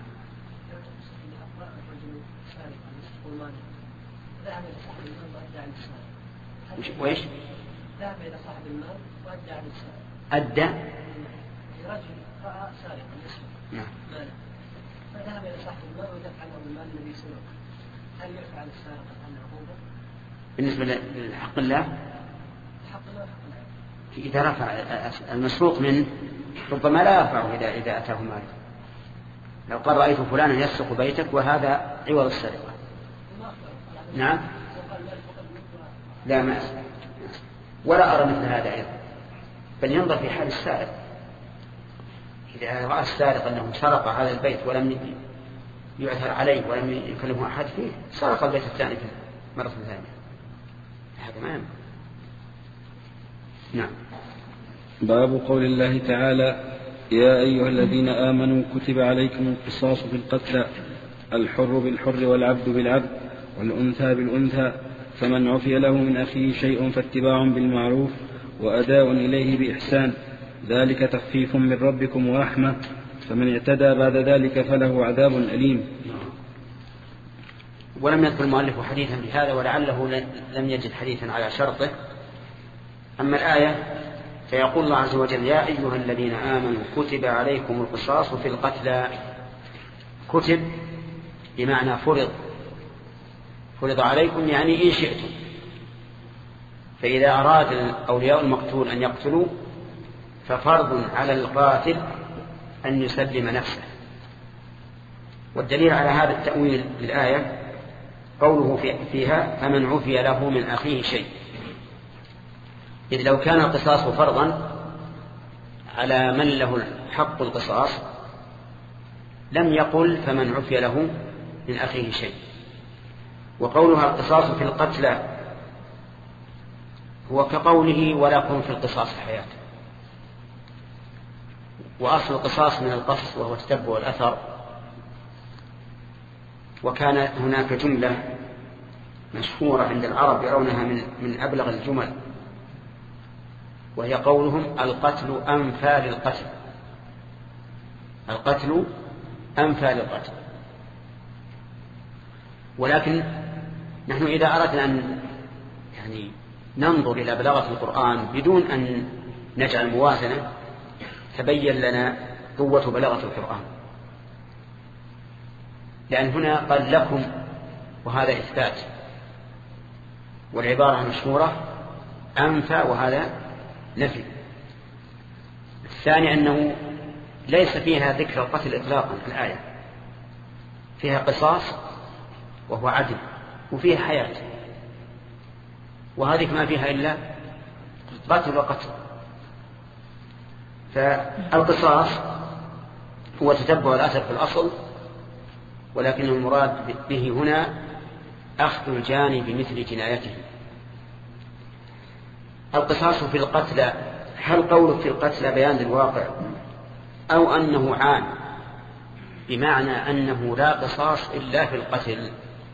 وإيش؟ ذهب إلى صاحب المال وأدى عن السارق. أدى؟ رجل رأى سارقا يسرق نعم. ماله، فذهب إلى صاحب المال ودفع عنه المال الذي سرق. هل يرفع عن السارق عن عقوبة؟ بالنسبة لحق الله؟ حق الله حق الله. إذا رفع المسروق منه ربما لا يرفعه إذا إذا أتاه ماله. لو قال رأيت فلانا يسرق بيتك وهذا عوض السرقة. نعم. لا ما أسمع ولا أرى مثل هذا أيضا، بل ينظر في حال السارق. إذا رأى السارق أنه سرق هذا البيت ولم يعثر عليه ولم يكلمه أحد فيه سرق البيت الثاني مرة ثانية، هذا ما ينبغي. نعم. باب قول الله تعالى يا أيها الذين آمنوا كتب عليكم القصاص في القتلى الحر بالحر والعبد بالعبد والأنثى بالأنثى فمن عفي له من أخيه شيء فاتباع بالمعروف وأداء إليه بإحسان ذلك تخفيف من ربكم ورحمة فمن اعتدى بعد ذلك فله عذاب أليم. ولم يذكر المؤلف حديثا بهذا ولعله لم يجد حديثا على شرطه. أما الآية فيقول الله عز وجل يا أيها الذين آمنوا كتب عليكم القصاص في القتلى. كتب بمعنى فرض فرض عليكم يعني إن شئتم، فإذا أراد أولياء المقتول أن يقتلوا ففرض على القاتل أن يسلم نفسه والدليل على هذا التأويل للآية قوله فيها فمن عفي له من أخيه شيء، إذ لو كان القصاص فرضا على من له حق القصاص لم يقل فمن عفي له من أخيه شيء. وقولها القصاص في القتلى هو كقوله ولكم في القصاص حياة، وأصل القصاص من القص وهو التتبع الأثر. وكان هناك جملة مشهورة عند العرب يرونها من, من أبلغ الجمل، وهي قولهم القتل أنفى للقتل، القتل أنفى للقتل. ولكن نحن إذا أردنا أن يعني ننظر إلى بلاغة القرآن بدون أن نجعل موازنة تبين لنا قوة بلاغة القرآن، لأن هنا قال لكم وهذا إثبات، والعبارة المشهورة أنفى وهذا نفي. الثاني أنه ليس فيها ذكر القتل إطلاقا في الآية، فيها قصاص وهو عدل وفيها حياة، وهذه ما فيها إلا قتل وقتل. فالقصاص هو تتبع الأثر في الأصل، ولكن المراد به هنا أخذ الجاني بمثل جنايته. القصاص في القتل، هل قوله في القتل بيان للواقع أو أنه عام بمعنى أنه لا قصاص إلا في القتل؟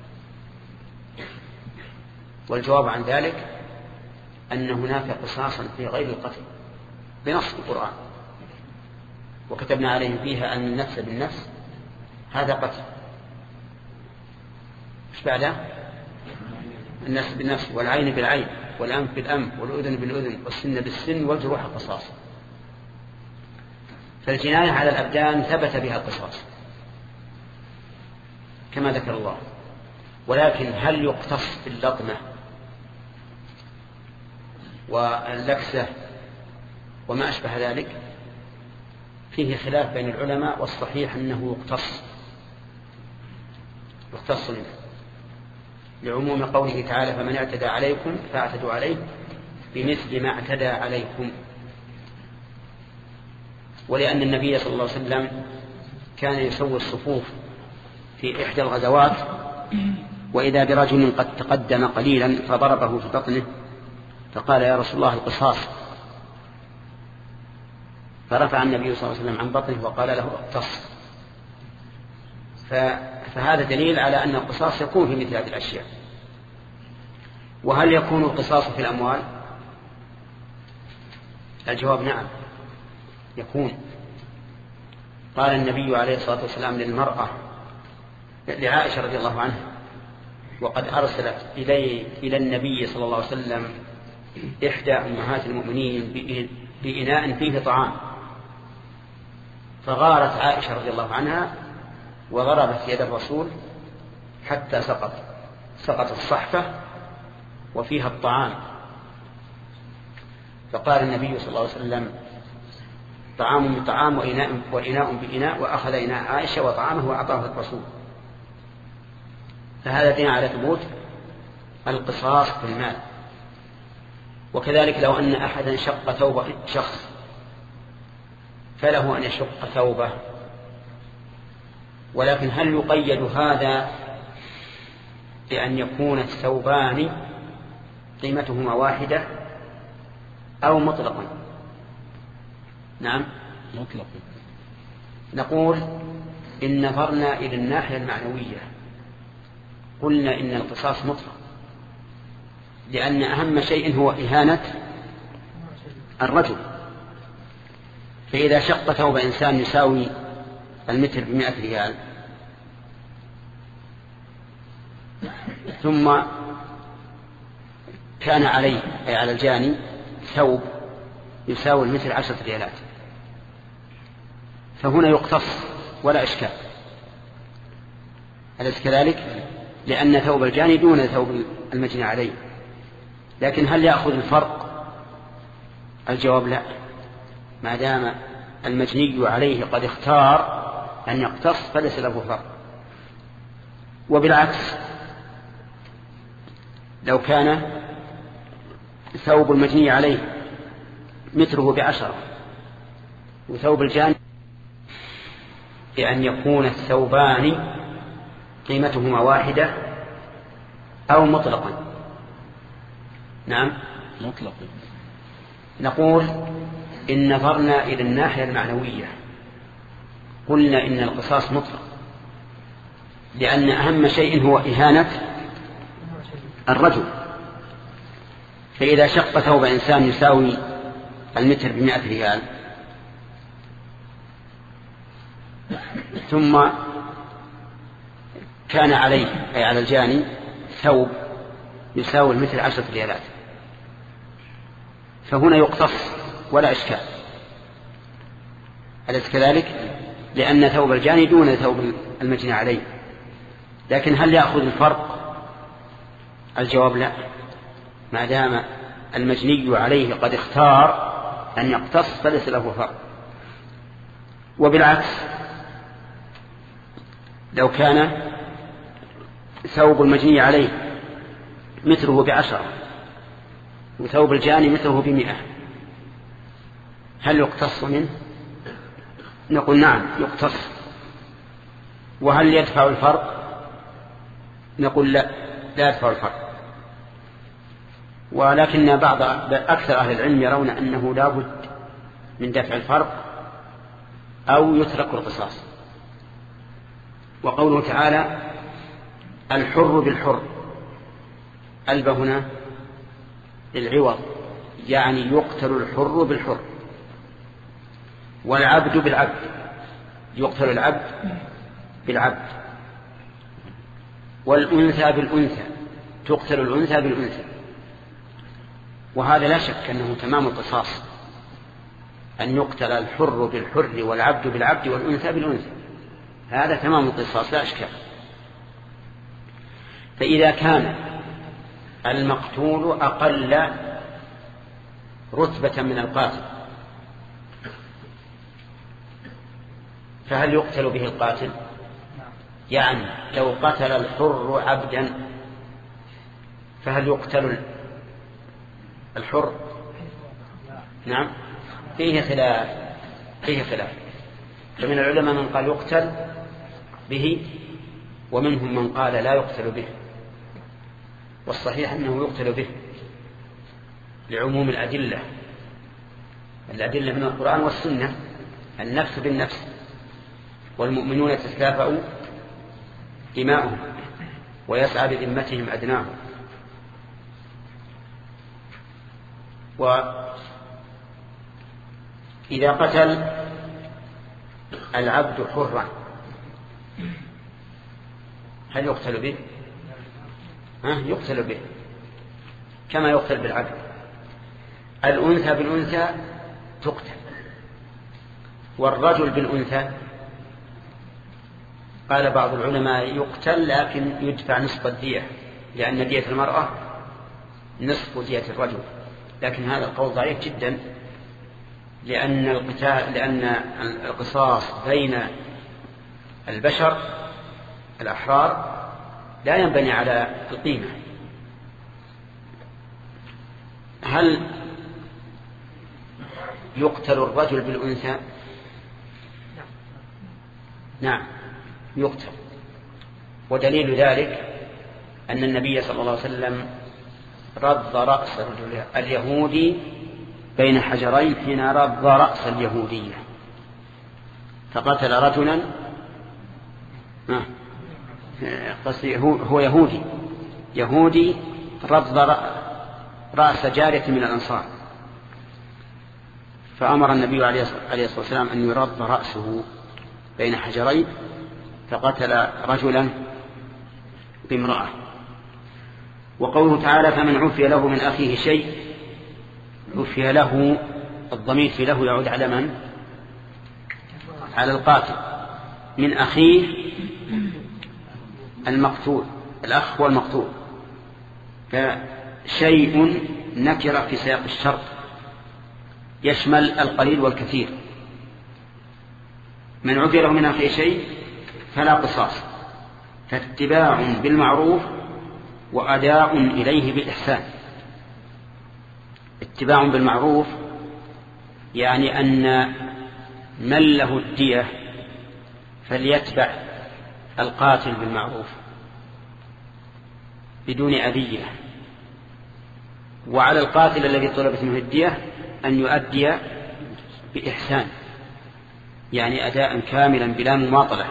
والجواب عن ذلك أن هناك قصاصا في غير القتل بنص القرآن، وكتبنا عليهم فيها أن النفس بالنفس هذا قتل، مش بعده النفس بالنفس والعين بالعين والأنف بالأنف والأذن بالأذن والسن بالسن والجروح قصاص. فالجناية على الأبدان ثبت بها القصاص كما ذكر الله، ولكن هل يقتص باللطمة واللكسة وما أشبه ذلك فيه خلاف بين العلماء، والصحيح أنه يقتص يقتص منه لعموم قوله تعالى فمن اعتدى عليكم فاعتدوا عليه بمثل ما اعتدى عليكم. ولأن النبي صلى الله عليه وسلم كان يسوي الصفوف في إحدى الغزوات، وإذا برجل قد تقدم قليلا فضربه في بطنه فقال يا رسول الله القصاص، فرفع النبي صلى الله عليه وسلم عن بطنه وقال له اقتص. فهذا دليل على أن القصاص يكون في مثل هذه الأشياء. وهل يكون القصاص في الأموال؟ الجواب نعم يكون. قال النبي عليه الصلاة والسلام للمرأة لعائشة رضي الله عنها وقد أرسلت إلي إلى النبي صلى الله عليه وسلم إحدى أمهات المؤمنين بإناء فيه طعام، فغارت عائشة رضي الله عنها وضربت يد الرسول حتى سقط سقط الصحفة وفيها الطعام، فقال النبي صلى الله عليه وسلم طعام بطعام وإناء, وإناء بإناء، وأخذ إناء عائشة وطعامه وأعطاه الرسول. فهذا دين على ثبوت القصاص في المال. وكذلك لو أن أحدا شق ثوب شخص فله أن يشق ثوبه، ولكن هل يقيد هذا بأن يكون الثوبان قيمتهما واحدة أو مطلقا؟ نعم مطلقا. نقول إن نظرنا إلى الناحية المعنوية قلنا إن القصاص مطلق، لأن أهم شيء هو إهانة الرجل. فإذا شق ثوب إنسان يساوي المتر بمئة ريال ثم كان عليه أي على الجاني ثوب يساوي المتر عشرة ريالات، فهنا يقتص ولا إشكال. أليس كذلك؟ لأن ثوب الجاني دون ثوب المجني عليه. لكن هل يأخذ الفرق؟ الجواب لا، ما دام المجني عليه قد اختار أن يقتص فليس له فرق. وبالعكس لو كان ثوب المجني عليه متره بعشرة وثوب الجاني بأن يكون الثوبان قيمتهما واحدة أو مطلقا. نعم مطلق. نقول إن نظرنا إلى الناحية المعنوية قلنا إن القصاص مطلق، لأن أهم شيء هو إهانة الرجل. فإذا شق ثوب إنسان يساوي المتر بمئة ريال ثم كان عليه أي على الجاني ثوب يساوي المتر عشرة ريالات، فهنا يقتص ولا إشكال. أليس كذلك؟ لأن ثوب الجاني دون ثوب المجني عليه. لكن هل يأخذ الفرق؟ الجواب لا، ما دام المجني عليه قد اختار أن يقتص فليس له فرق. وبالعكس لو كان ثوب المجني عليه مثله بعشرة وثوب الجاني مثله بمئة هل يقتص منه؟ نقول نعم يقتص. وهل يدفع الفرق؟ نقول لا، لا يدفع الفرق. ولكن بعض أكثر أهل العلم يرون أنه لا بد من دفع الفرق أو يترك القصاص. وقوله تعالى الحر بالحر ألب هنا للعوض، يعني يقتل الحر بالحر، والعبد بالعبد يقتل العبد بالعبد، والأنثى بالأنثى تقتل الأنثى بالأنثى. وهذا لا شك أنه تمام القصاص، أن يقتل الحر بالحر والعبد بالعبد والأنثى بالأنثى، هذا تمام القصاص لا أشكال. فإذا كان المقتول أقل رتبة من القاتل فهل يقتل به القاتل؟ يعني لو قتل الحر عبدا فهل يقتل الحر؟ نعم فيه خلاف فيه خلاف فمن العلماء من قال يقتل به ومنهم من قال لا يقتل به، والصحيح أنه يقتل به لعموم الأدلة الأدلة من القرآن والسنة، النفس بالنفس والمؤمنون تتكافأ دماؤهم ويسعى بذمتهم أدناهم. وإذا قتل العبد حرا هل يقتل به؟ ها يقتل به كما يقتل بالعبد. الأنثى بالأنثى تقتل، والرجل بالأنثى قال بعض العلماء يقتل لكن يدفع نصف الدية، لأن دية المرأة نصف دية الرجل، لكن هذا القول ضعيف جدا، لأن القتال لأن القصاص بين البشر الأحرار لا ينبني على القيمة. هل يقتل الرجل بالأنثى؟ نعم يقتل، ودليل ذلك أن النبي صلى الله عليه وسلم رض رأس اليهودي بين حجرين حين رض رأس اليهودية، فقتل رجلا هو يهودي يهودي رض رأس جارية من الأنصار، فأمر النبي عليه الصلاة والسلام أن يرض رأسه بين حجرين، فقتل رجلا بامرأة. وقوله تعالى فمن عفي له من أخيه شيء، عفي له الضمير في له يعود على من؟ على القاتل. من أخيه المقتول، الأخ والمقتول، فشيء نكر في سياق الشرط يشمل القليل والكثير. من عفي له من أخيه شيء فلا قصاص، فاتباع بالمعروف وأداء إليه بالإحسان. اتباع بالمعروف يعني أن من له الدية فليتبع القاتل بالمعروف بدون أذية، وعلى القاتل الذي طلبت منه الدية أن يؤدي بإحسان، يعني أداء كاملا بلا مماطلة.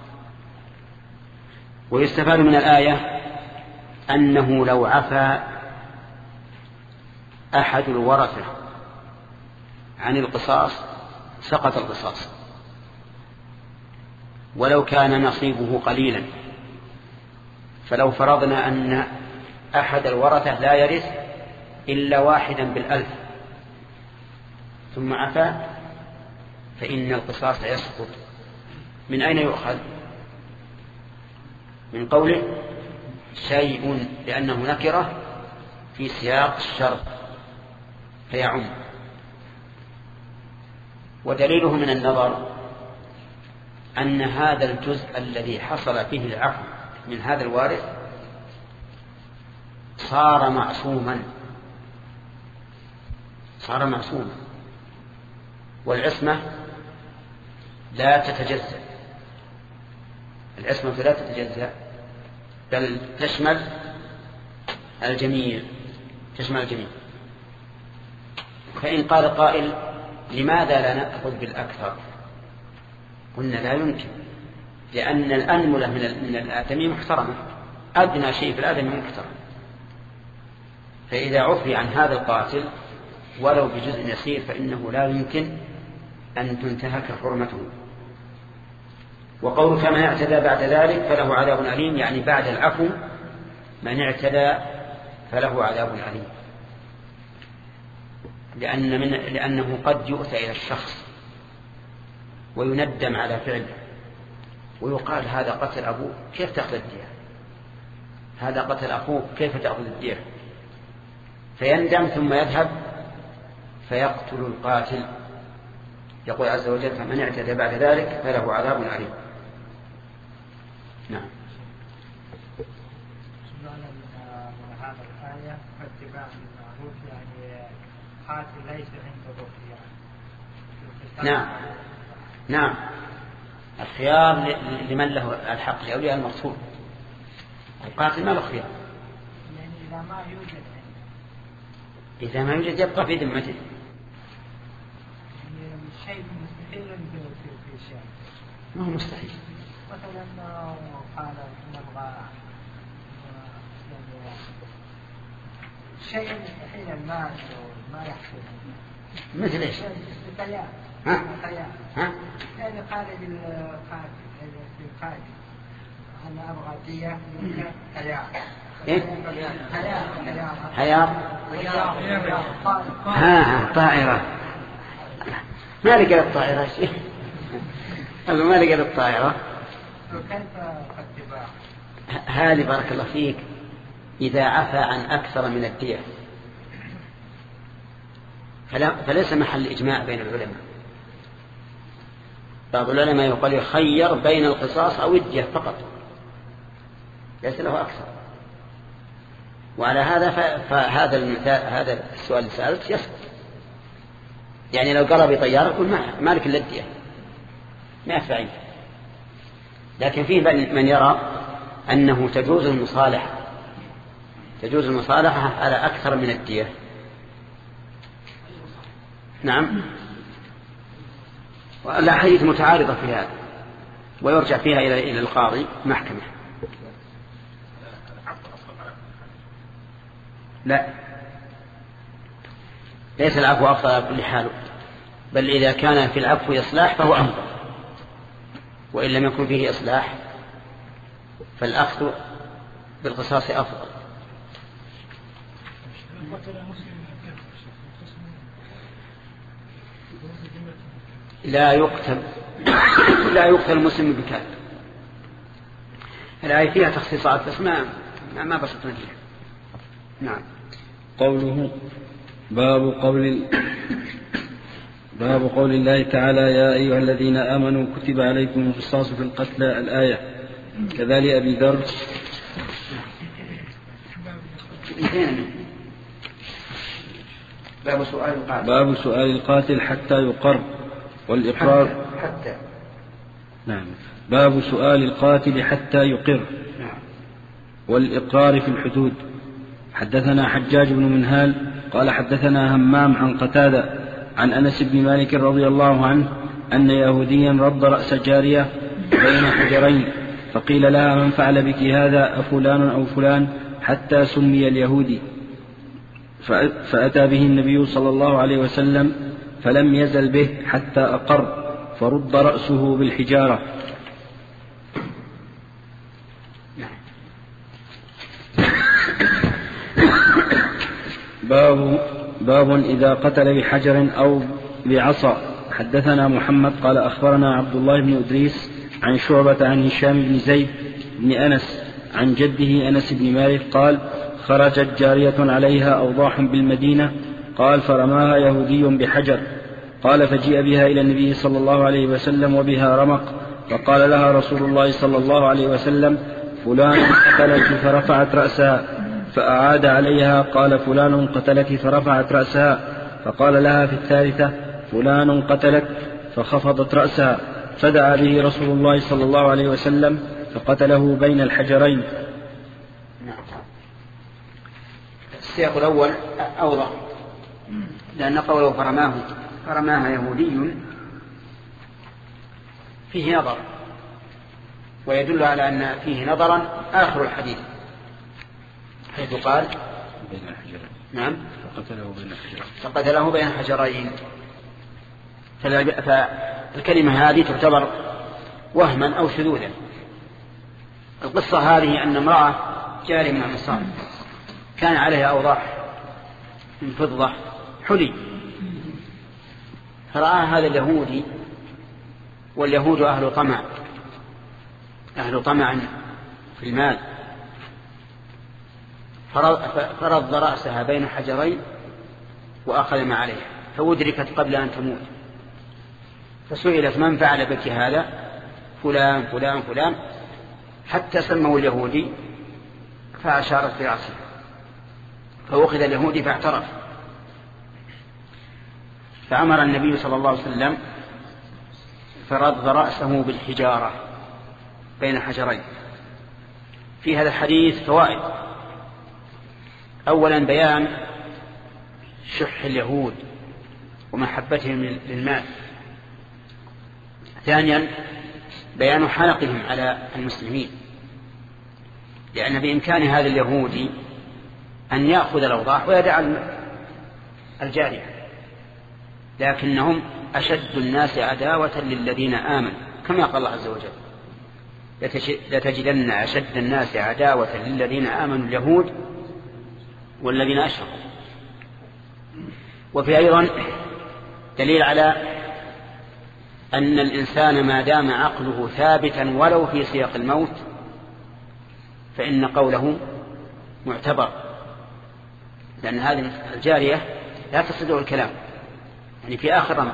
ويستفاد من الآية أنه لو عفى أحد الورثة عن القصاص سقط القصاص ولو كان نصيبه قليلا. فلو فرضنا أن أحد الورثة لا يرث إلا واحدا بالألف ثم عفى فإن القصاص يسقط. من أين يؤخذ؟ من قوله شيء، لأنه نكرة في سياق الشرط فيعم. ودليله من النظر أن هذا الجزء الذي حصل فيه العفو من هذا الوارث صار معصوما صار معصوما والعصمة لا تتجزأ، العصمة لا تتجزأ بل تشمل الجميع تشمل الجميع. فإن قال قائل لماذا لا نأخذ بالأكثر؟ قلنا لا يمكن، لأن الأنملة من الآدمي محترمة، أدنى شيء في الآدمي محترم. فإذا عفي عن هذا القاتل ولو بجزء يسير فإنه لا يمكن أن تنتهك حرمته. وقول كما اعتدى بعد ذلك فله عذاب أليم، يعني بعد العفو من اعتدى فله عذاب أليم، لأن من لأنه قد يؤتى إلى الشخص ويندم على فعله ويقال هذا قتل أبوه كيف تأخذ الدية، هذا قتل أخوه كيف تأخذ الدية، فيندم ثم يذهب فيقتل القاتل. يقول عز وجل فمن اعتدى بعد ذلك فله عذاب أليم. نعم. هذا الآية فاتباع بالمعروف يعني قاتل ليس عنده خيار. نعم نعم الخيار لمن له الحق لأولياء المقتول، القاتل ما له خيار. يعني إذا ما يوجد إذا ما يوجد يبقى في ذمته. شيء مستحيل في شيء ما هو مستحيل. مثلا قال نبغى شيء مستحيل المال ما يحصل مثل ايش؟ الخيار. ها؟ ها؟ يعني قال للقاتل للقاتل أنا أبغى دية منك خيار. إيه؟ خيار خيار. ها ها طائرة. ما لقى الطائرة شيء. أقول ما لقى الطائرة. كيف اتباع؟ هذه بارك الله فيك إذا عفى عن أكثر من الدية فلا فليس محل إجماع بين العلماء. بعض العلماء يقول يخير بين القصاص أو الدية فقط ليس له أكثر. وعلى هذا فهذا المثال هذا السؤال اللي سألت يسقط. يعني لو قرب طيارة يقول ما لك إلا الدية ما يفعل. لكن فيه من يرى أنه تجوز المصالحة تجوز المصالحة على أكثر من الدية. نعم. والأحاديث متعارضة في هذا ويرجع فيها إلى إلى القاضي محكمة. لا ليس العفو أفضل على كل حال، بل إذا كان في العفو إصلاح فهو أفضل، وإن لم يكن فيه إصلاح فالأخذ بالقصاص أفضل. لا يقتل لا يقتل المسلم بكافر. الآية فيها تخصيصات بس ما ما بسطنا فيها. نعم. قوله باب قول باب قول الله تعالى يا أيها الذين آمنوا كتب عليكم القصاص في القتلى الآية. كذا لأبي ذر. باب سؤال القاتل باب سؤال القاتل حتى يقر والإقرار حتى, حتى. نعم. باب سؤال القاتل حتى يقر نعم. والإقرار في الحدود. حدثنا حجاج بن منهال قال حدثنا همام عن قتادة عن أنس بن مالك رضي الله عنه أن يهوديا رد رأس جارية بين حجرين فقيل لها من فعل بك هذا أفلان أو فلان حتى سمي اليهودي، فأتى به النبي صلى الله عليه وسلم فلم يزل به حتى أقر فرد رأسه بالحجارة. باب باب إذا قتل بحجر أو بعصا. حدثنا محمد قال أخبرنا عبد الله بن إدريس عن شعبة عن هشام بن زيد بن أنس عن جده أنس بن مالك قال خرجت جارية عليها أوضاح بالمدينة قال فرماها يهودي بحجر قال فجيء بها إلى النبي صلى الله عليه وسلم وبها رمق فقال لها رسول الله صلى الله عليه وسلم فلان قتلك فرفعت رأسها، فأعاد عليها قال فلان قتلك فرفعت رأسها، فقال لها في الثالثة فلان قتلك فخفضت رأسها، فدعا به رسول الله صلى الله عليه وسلم فقتله بين الحجرين. السياق الأول أوضح لأن قوله فرماه فرماها يهودي فيه نظر، ويدل على أن فيه نظرا آخر الحديث حيث قال بين الحجرين. نعم فقتله بين الحجرين فقتله بين حجرين. فالكلمة هذه تعتبر وهما أو شذوذا. القصة هذه أن امرأة جارية من الأنصار كان عليها أوضاح من فضة حلي، فرأى هذا اليهودي، واليهود أهل طمع أهل طمع في المال، فرض رأسها بين حجرين وأخذ ما عليها فودركت قبل أن تموت، فسئلت من فعل بك هذا؟ فلان فلان فلان، حتى سموا اليهودي فأشارت برأسه، فأخذ اليهودي فاعترف، فأمر النبي صلى الله عليه وسلم فرض رأسه بالحجارة بين حجرين. في هذا الحديث فوائد: أولا بيان شح اليهود ومحبتهم للمال. ثانيا بيان حنقهم على المسلمين، لأن بإمكان هذا اليهودي أن يأخذ الأوضاح ويدع الجارية، لكنهم أشد الناس عداوة للذين آمنوا، كما قال الله عز وجل: لتجدن أشد الناس عداوة للذين آمنوا اليهود والذين أشركوا. وفي أيضا دليل على أن الإنسان ما دام عقله ثابتا ولو في سياق الموت فإن قوله معتبر، لأن هذه الجارية لا تصدق الكلام، يعني في آخر رمق.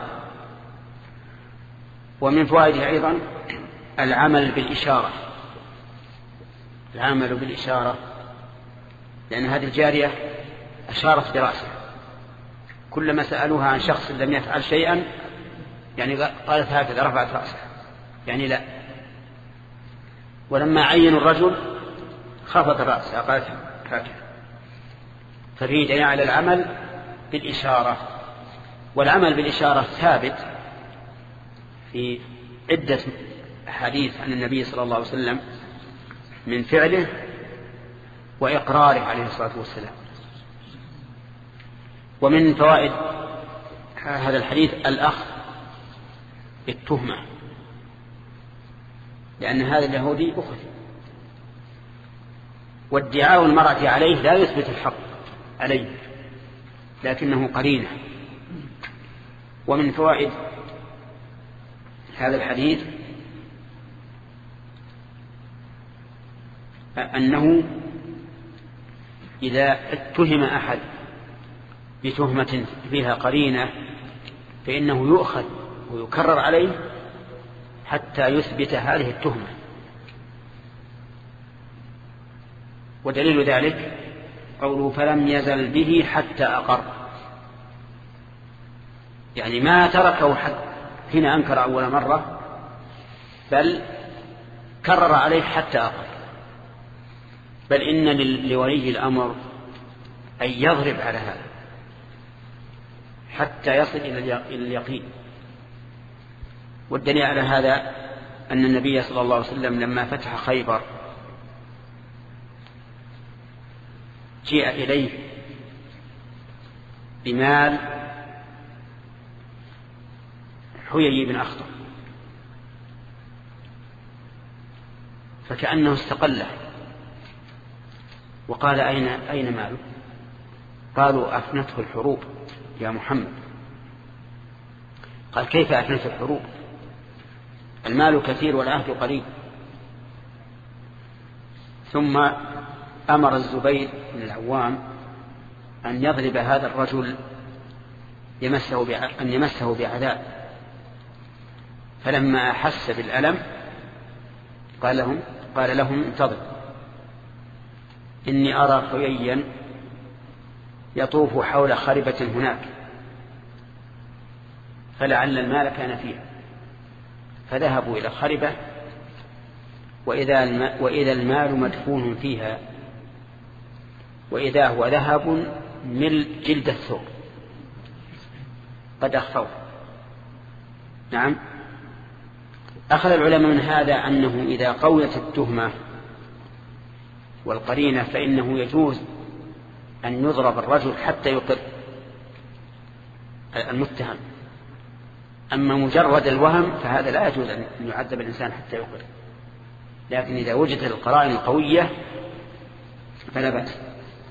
ومن فوائده أيضا العمل بالإشارة العمل بالإشارة لأن هذه الجارية أشارت برأسها، كلما سألوها عن شخص لم يفعل شيئا يعني قالت هكذا، رفعت رأسها يعني لا. ولما عينوا الرجل خفض رأسها قالت هكذا. ففيه دليل على العمل بالإشارة، والعمل بالإشارة ثابت في عدة حديث عن النبي صلى الله عليه وسلم من فعله وإقراره عليه الصلاة والسلام. ومن فوائد هذا الحديث الأخذ بالتهمة، لأن هذا اليهودي أخذ، وادعاء المرأة عليه لا يثبت الحق عليه لكنه قرينة. ومن فوائد هذا الحديث أنه إذا اتهم أحد بتهمة فيها قرينة فإنه يؤخذ ويكرر عليه حتى يثبت هذه التهمة، ودليل ذلك قوله فلم يزل به حتى أقر، يعني ما تركه حتى حين أنكر أول مرة، بل كرر عليه حتى أقر. بل إن لولي الأمر أن يضرب على هذا حتى يصل إلى اليقين. والدليل على هذا أن النبي صلى الله عليه وسلم لما فتح خيبر جاء إليه بمال حيي بن أخطب، فكأنه استقله وقال أين, أين ماله؟ قالوا أفنته الحروب يا محمد. قال كيف أفنته الحروب؟ المال كثير والعهد قليل. ثم أمر الزبير بن العوام أن يضرب هذا الرجل يمسه أن يمسه بعذاب، فلما أحس بالألم قال لهم قال لهم انتظر إني أرى حييا يطوف حول خربة هناك فلعل المال كان فيها. فذهبوا إلى الخربة وإذا المال, وإذا المال مدفون فيها، وإذا هو ذهب من جلد الثوب قد أخفوه. نعم. أخذ العلماء من هذا أنه إذا قويت التهمة والقرينة فإنه يجوز أن يضرب الرجل حتى يقر المتهم. أما مجرد الوهم فهذا لا يجوز أن يعذب الإنسان حتى يقر، لكن إذا وجدت القرائن القوية فلا بأس.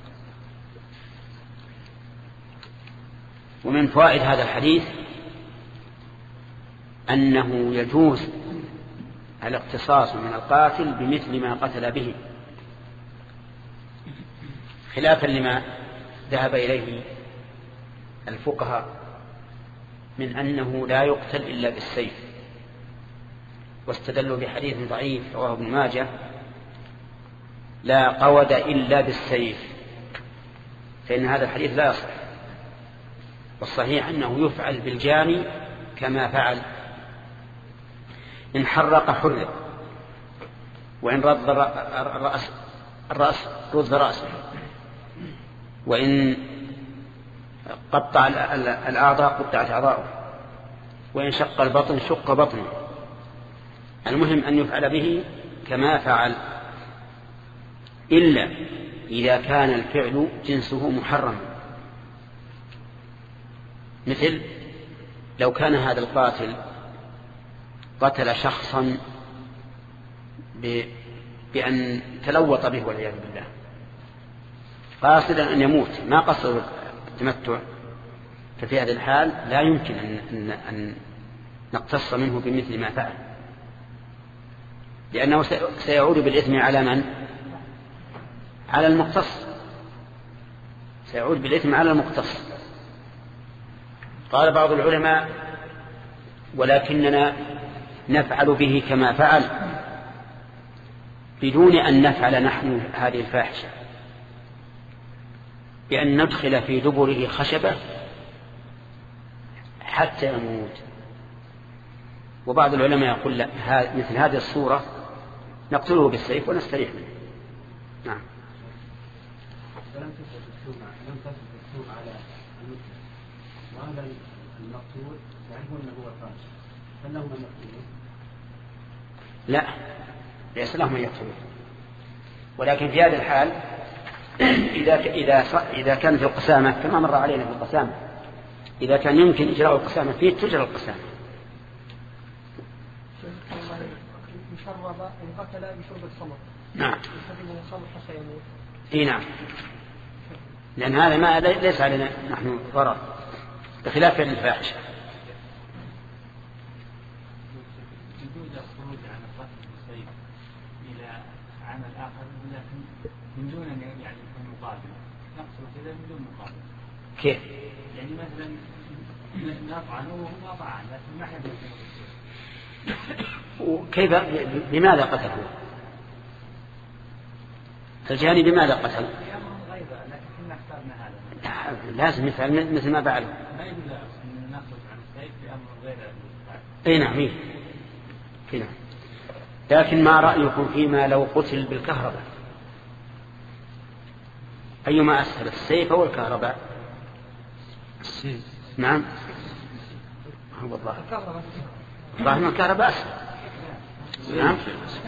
ومن فوائد هذا الحديث أنه يجوز الاقتصاص من القاتل بمثل ما قتل به، خلافا لما ذهب إليه الفقهاء من أنه لا يقتل إلا بالسيف، واستدلوا بحديث ضعيف رواه ابن ماجه لا قود إلا بالسيف، فإن هذا الحديث لا يصح. والصحيح أنه يفعل بالجاني كما فعل، إن حرق حرق، وإن رد الرأس الرأس رد رأسه، وإن قطع الأعضاء قطعت أعضاؤه، وإن شق البطن شق بطنه. المهم أن يفعل به كما فعل، إلا إذا كان الفعل جنسه محرم، مثل لو كان هذا القاتل قتل شخصا بأن تلوط به والعياذ بالله قاصدا أن يموت، ما قصد التمتع، ففي هذه الحال لا يمكن أن, أن نقتص منه بمثل ما فعل، لأنه سيعود بالإثم على من؟ على المقتص، سيعود بالإثم على المقتص. قال بعض العلماء ولكننا نفعل به كما فعل بدون أن نفعل نحن هذه الفاحشة، بأن ندخل في دبره خشبة حتى يموت. وبعض العلماء يقول لا، مثل هذه الصورة نقتله بالسيف ونستريح منه. نعم. فلم تثبت التوبة لم تثبت التوبة على المسلم، وهذا المقتول يعرفون أنه هو الفاسق، هل لهم أن يقتلوه؟ لا، ليس لهم أن يقتلوه، ولكن في هذا الحال إذا إذا إذا كانت القسامة كما مر علينا في القسامة، إذا كان يمكن إجراء القسامة فيه تجرى القسامة. يشرب إن قتل بشرب الخمر. نعم. يشرب الخمر حتى يموت. إيه نعم. لأن هذا ما ليس علينا نحن ضرر، بخلاف الفاحشة. يجوز الخروج عن القتل بالسيف إلى عمل آخر لكن من دون أن يعني يكون مقابل، نقصد كذا من دون مقابل. كيف؟ يعني مثلا نطعنه وهو طعن لكن ما حد يقتل. وكيف؟ لماذا قتله؟ الجاني بماذا قتل؟ لازم يفعل مثل ما فعله. اي نعم. هنا لكن ما رأيكم فيما لو قتل بالكهرباء؟ أيما أسهل، السيف أو الكهرباء؟ السيف. نعم هو الظاهر الظاهر الكهرباء أسهل. نعم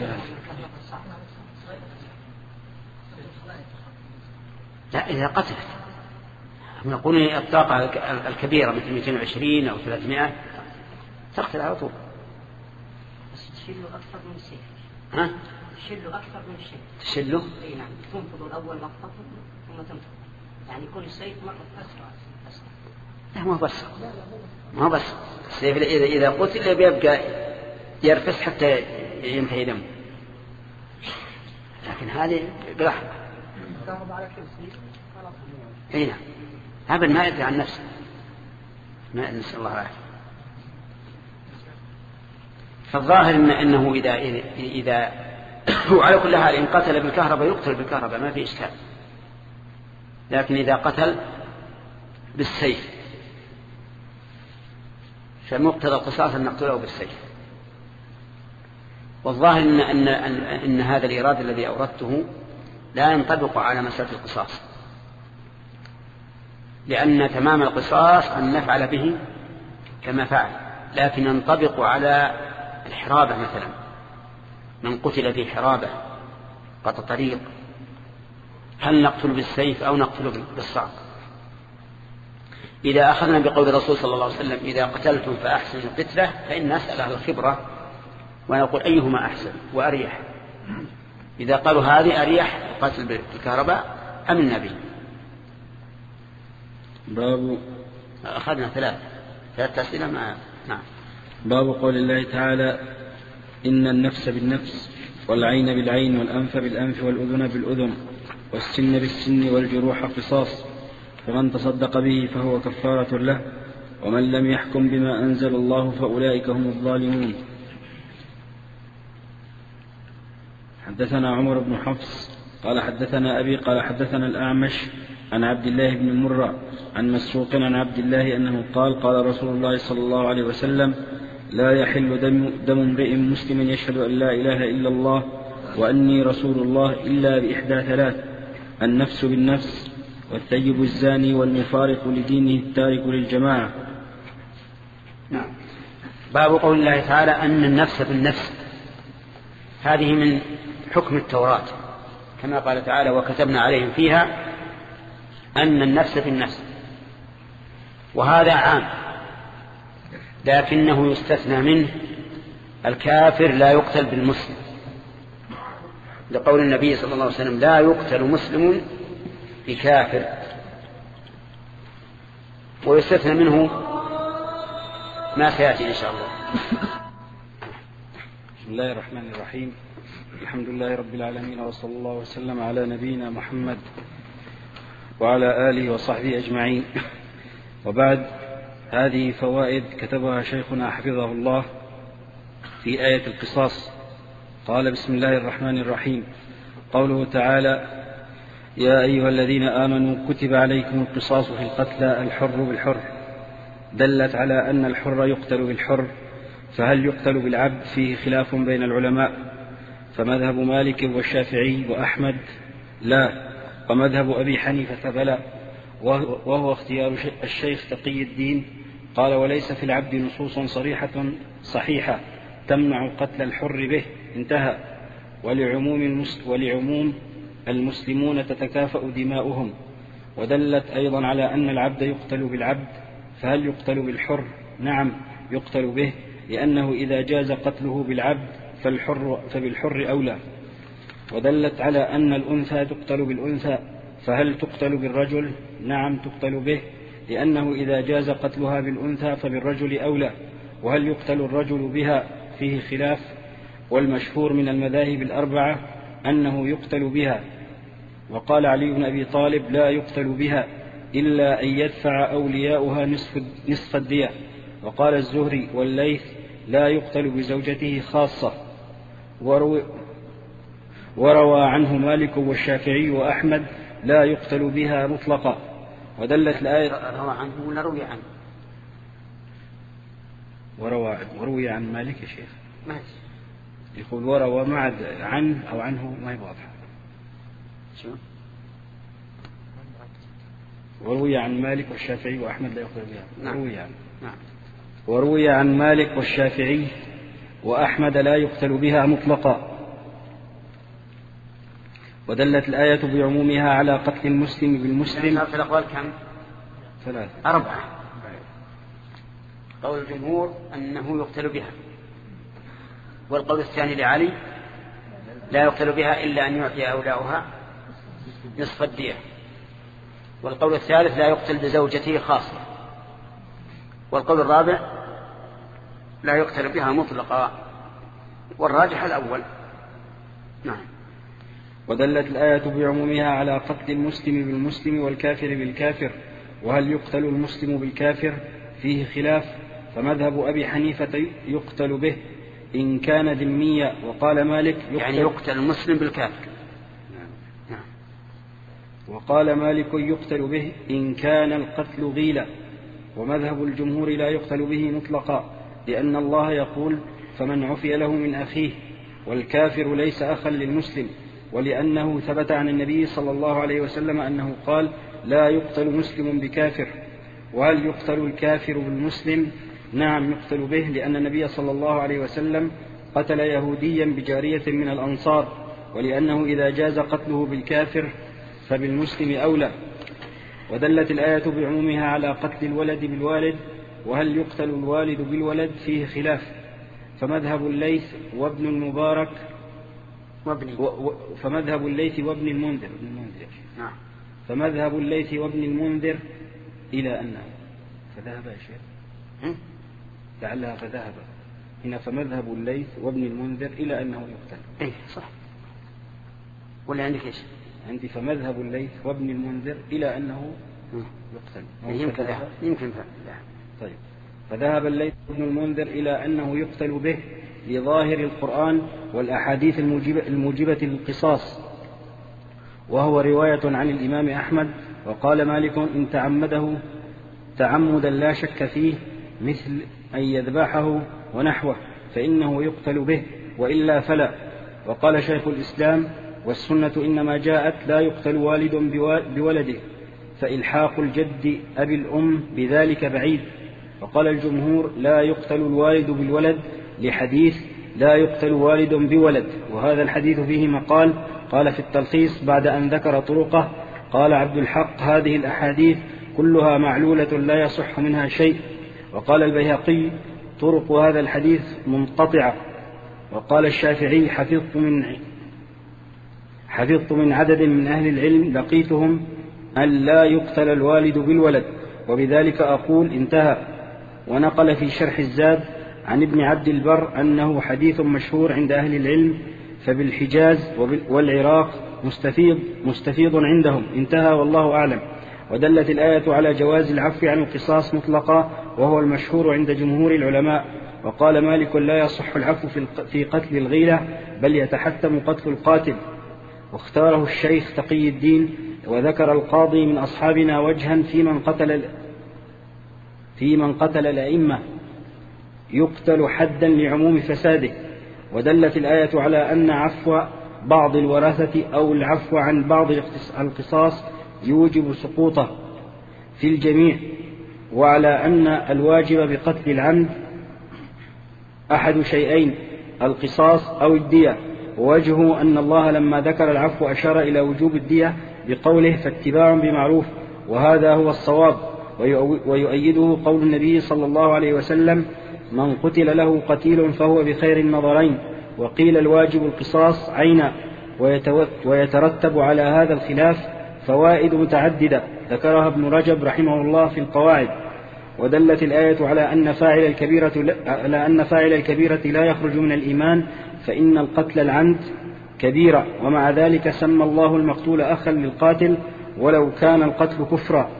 لا إذا قتلت نقول الطاقة الكبيرة مثل مئتين وعشرين أو ثلاثمائة تقتل على طول. تشله أكثر من السيف. ها؟ تشله أكثر من السيف. تشله؟ أي نعم. تنفض الأول مقطع ثم تنفض. يعني يكون السيف مرة أسرع. لا ما بس. ما بس. السيف إذا إذا قتل بيبقى يرفس حتى ينتهي دمه. لكن هذه بلحظة. ضرب على كل سيف. أي نعم. هذا ما يدري عن نفسه. ما نسأل الله العافية. فالظاهر إن أنه إذا إذا وعلى كل حال إن قتل بالكهرباء يقتل بالكهرباء ما في إشكال. لكن إذا قتل بالسيف فمقتضى القصاص أن نقتله بالسيف. والظاهر إن, أن, أن, إن هذا الإيراد الذي أوردته لا ينطبق على مسألة القصاص، لأن تمام القصاص أن نفعل به كما فعل، لكن ينطبق على الحرابة مثلا، من قتل في حرابة قطع طريق هل نقتل بالسيف أو نقتل بالصعق؟ إذا أخذنا بقول الرسول صلى الله عليه وسلم إذا قتلتم فأحسنوا القتلة، فإن نسأل أهل الخبرة ونقول أيهما أحسن وأريح. إذا قالوا هذه أريح قتل بالكهرباء أم النبي. باب أخذنا ثلاث ثلاث أسئلة مع نعم. باب قول الله تعالى إن النفس بالنفس والعين بالعين والأنف بالأنف والأذن بالأذن والسن بالسن والجروح قصاص، فمن تصدق به فهو كفارة له، ومن لم يحكم بما أنزل الله فأولئك هم الظالمون. حدثنا عمر بن حفص قال حدثنا أبي قال حدثنا الأعمش عن عبد الله بن مرة عن مسروق عن عبد الله أنه قال قال رسول الله صلى الله عليه وسلم لا يحل دم, دم امرئ مسلم يشهد أن لا إله إلا الله وأني رسول الله إلا بإحدى ثلاث: النفس بالنفس والثيب الزاني والمفارق لدينه التارك للجماعة. نعم. باب قول الله تعالى أن النفس بالنفس، هذه من حكم التوراة كما قال تعالى وكتبنا عليهم فيها أن النفس بالنفس، وهذا عام لكنه يستثنى منه الكافر لا يقتل بالمسلم، لقول النبي صلى الله عليه وسلم لا يقتل مسلم بكافر. ويستثنى منه ما سيأتي إن شاء الله. بسم الله الرحمن الرحيم، الحمد لله رب العالمين، وصلى الله وسلم على نبينا محمد وعلى آله وصحبه أجمعين. وبعد، هذه فوائد كتبها شيخنا حفظه الله في آية القصاص. قال بسم الله الرحمن الرحيم: قوله تعالى يا أيها الذين آمنوا كتب عليكم القصاص في القتلى الحر بالحر، دلت على أن الحر يقتل بالحر، فهل يقتل بالعبد؟ فيه خلاف بين العلماء، فمذهب مالك والشافعي وأحمد لا، ومذهب أبي حنيفة بلى، وهو اختيار الشيخ تقي الدين. قال وليس في العبد نصوص صريحة صحيحة تمنع قتل الحر به، انتهى. ولعموم, المس... ولعموم المسلمون تتكافأ دماؤهم. ودلت أيضا على أن العبد يقتل بالعبد، فهل يقتل بالحر؟ نعم يقتل به، لأنه إذا جاز قتله بالعبد فالحر فبالحر أولى. ودلت على أن الأنثى تقتل بالأنثى، فهل تقتل بالرجل؟ نعم تقتل به، لأنه إذا جاز قتلها بالأنثى فبالرجل أولى. وهل يقتل الرجل بها؟ فيه خلاف، والمشهور من المذاهب الأربعة أنه يقتل بها. وقال علي بن أبي طالب لا يقتل بها إلا أن يدفع أولياؤها نصف, نصف الدية. وقال الزهري والليث لا يقتل بزوجته خاصة. وروي, وروى عنه مالك والشافعي وأحمد لا يقتل بها مطلقا. ودلت الآية روى عنه ولا روي عنه؟ وروى, وروي عن مالك يا شيخ ماشي. يقول وروى معد عنه أو عنه ما هي واضحة. شو؟ وروي عن مالك والشافعي وأحمد لا يقتل بها. نعم. وروي عن نعم. وروي عن مالك والشافعي وأحمد لا يقتل بها مطلقا. ودلت الآية بعمومها على قتل المسلم بالمسلم. في الأقوال كم؟ ثلاثة. أربعة. قول الجمهور أنه يقتل بها، والقول الثاني لعلي لا يقتل بها إلا أن يعطي أولاؤها نصف الدية، والقول الثالث لا يقتل بزوجته خاصة، والقول الرابع لا يقتل بها مطلقا، والراجح الأول. نعم. ودلت الآية بعمومها على قتل المسلم بالمسلم والكافر بالكافر. وهل يقتل المسلم بالكافر؟ فيه خلاف، فمذهب أبي حنيفة يقتل به إن كان ذميا، وقال مالك يقتل يعني يقتل المسلم بالكافر. نعم. وقال مالك يقتل به إن كان القتل غيلا. ومذهب الجمهور لا يقتل به مطلقا، لأن الله يقول فمن عفي له من أخيه، والكافر ليس أخا للمسلم، ولأنه ثبت عن النبي صلى الله عليه وسلم أنه قال لا يقتل مسلم بكافر. وهل يقتل الكافر بالمسلم؟ نعم يقتل به، لأن النبي صلى الله عليه وسلم قتل يهوديا بجارية من الأنصار، ولأنه إذا جاز قتله بالكافر فبالمسلم أولى. ودلت الآية بعمومها على قتل الولد بالوالد. وهل يقتل الوالد بالولد؟ فيه خلاف، فمذهب الليث وابن المبارك وابن و... و... فمذهب الليث وابن المنذر ابن المنذر نعم. فمذهب الليث وابن المنذر إلى أنه فذهب يا شيخ لعلها فذهب هنا، فمذهب الليث وابن المنذر إلى أنه يقتل. إيه صح. ولا عندك إيش؟ عندي فمذهب الليث وابن المنذر إلى أنه يقتل. يمكن ذهب. يمكن ذهب. طيب. فذهب الليث وابن المنذر إلى أنه يقتل به لظاهر القرآن والأحاديث الموجبة, الموجبة للقصاص، وهو رواية عن الإمام أحمد. وقال مالك إن تعمده تعمدا لا شك فيه مثل أن يذبحه ونحوه فإنه يقتل به، وإلا فلا. وقال شيخ الإسلام والسنة إنما جاءت لا يقتل والد بولده، فإلحاق الجد أبي الأم بذلك بعيد. وقال الجمهور لا يقتل الوالد بالولد لحديث لا يقتل والد بولد، وهذا الحديث فيه مقال. قال في التلخيص بعد أن ذكر طرقه قال عبد الحق هذه الأحاديث كلها معلولة لا يصح منها شيء. وقال البيهقي طرق هذا الحديث منقطعة. وقال الشافعي حفظت من حفظت من عدد من أهل العلم لقيتهم أن لا يقتل الوالد بالولد، وبذلك أقول انتهى. ونقل في شرح الزاد عن ابن عبد البر أنه حديث مشهور عند أهل العلم، فبالحجاز والعراق مستفيض, مستفيض عندهم، انتهى والله أعلم. ودلت الآية على جواز العفو عن القصاص مطلقا، وهو المشهور عند جمهور العلماء. وقال مالك لا يصح العفو في قتل الغيلة، بل يتحتم قتل القاتل. واختاره الشيخ تقي الدين. وذكر القاضي من أصحابنا وجها في من قتل في من قتل الأئمة يقتل حدا لعموم فساده. ودلت الآية على أن عفو بعض الورثة أو العفو عن بعض القصاص يوجب سقوطه في الجميع، وعلى أن الواجب بقتل العمد أحد شيئين القصاص أو الدية. ووجهه أن الله لما ذكر العفو أشار إلى وجوب الدية بقوله فاتباع بمعروف، وهذا هو الصواب. ويؤيده قول النبي صلى الله عليه وسلم من قتل له قتيل فهو بخير النظرين. وقيل الواجب القصاص عينا. ويترتب على هذا الخلاف فوائد متعددة ذكرها ابن رجب رحمه الله في القواعد. ودلت الآية على أن فاعل الكبيرة على أن فاعل الكبيرة لا يخرج من الإيمان، فإن القتل العمد كبيرة، ومع ذلك سمى الله المقتول أخا للقاتل ولو كان القتل كفرا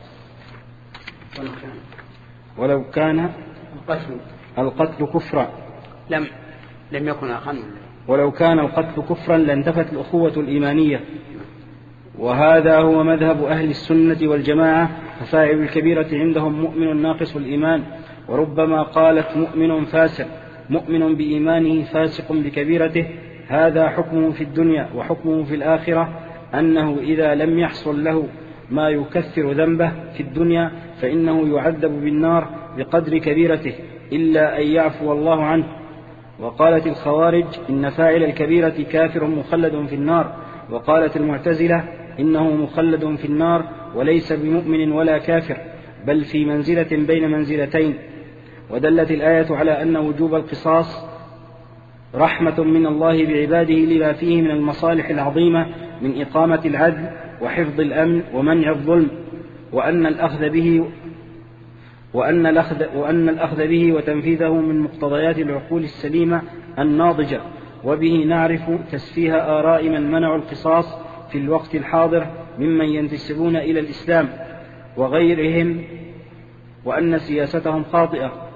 ولو كان القتل القتل كفرا لم لم يكن أخا ولو كان القتل كفرا لانتفت الأخوة الإيمانية. وهذا هو مذهب أهل السنة والجماعة، ففاعل الكبيرة عندهم مؤمن ناقص الإيمان، وربما قالت مؤمن فاسق، مؤمن بإيمانه فاسق بكبيرته. هذا حكمه في الدنيا، وحكمه في الآخرة أنه إذا لم يحصل له ما يكثر ذنبه في الدنيا فإنه يعذب بالنار بقدر كبيرته إلا أن يعفو الله عنه. وقالت الخوارج إن فاعل الكبيرة كافر مخلد في النار، وقالت المعتزلة إنه مخلد في النار وليس بمؤمن ولا كافر، بل في منزلة بين منزلتين. ودلت الآية على أن وجوب القصاص رحمة من الله بعباده لما فيه من المصالح العظيمة من إقامة العدل وحفظ الأمن ومنع الظلم، وأن الأخذ به وأن الأخذ, وأن الأخذ به وتنفيذه من مقتضيات العقول السليمة الناضجة. وبه نعرف تسفيه آراء من منعوا القصاص في الوقت الحاضر ممن ينتسبون إلى الإسلام وغيرهم، وأن سياستهم خاطئة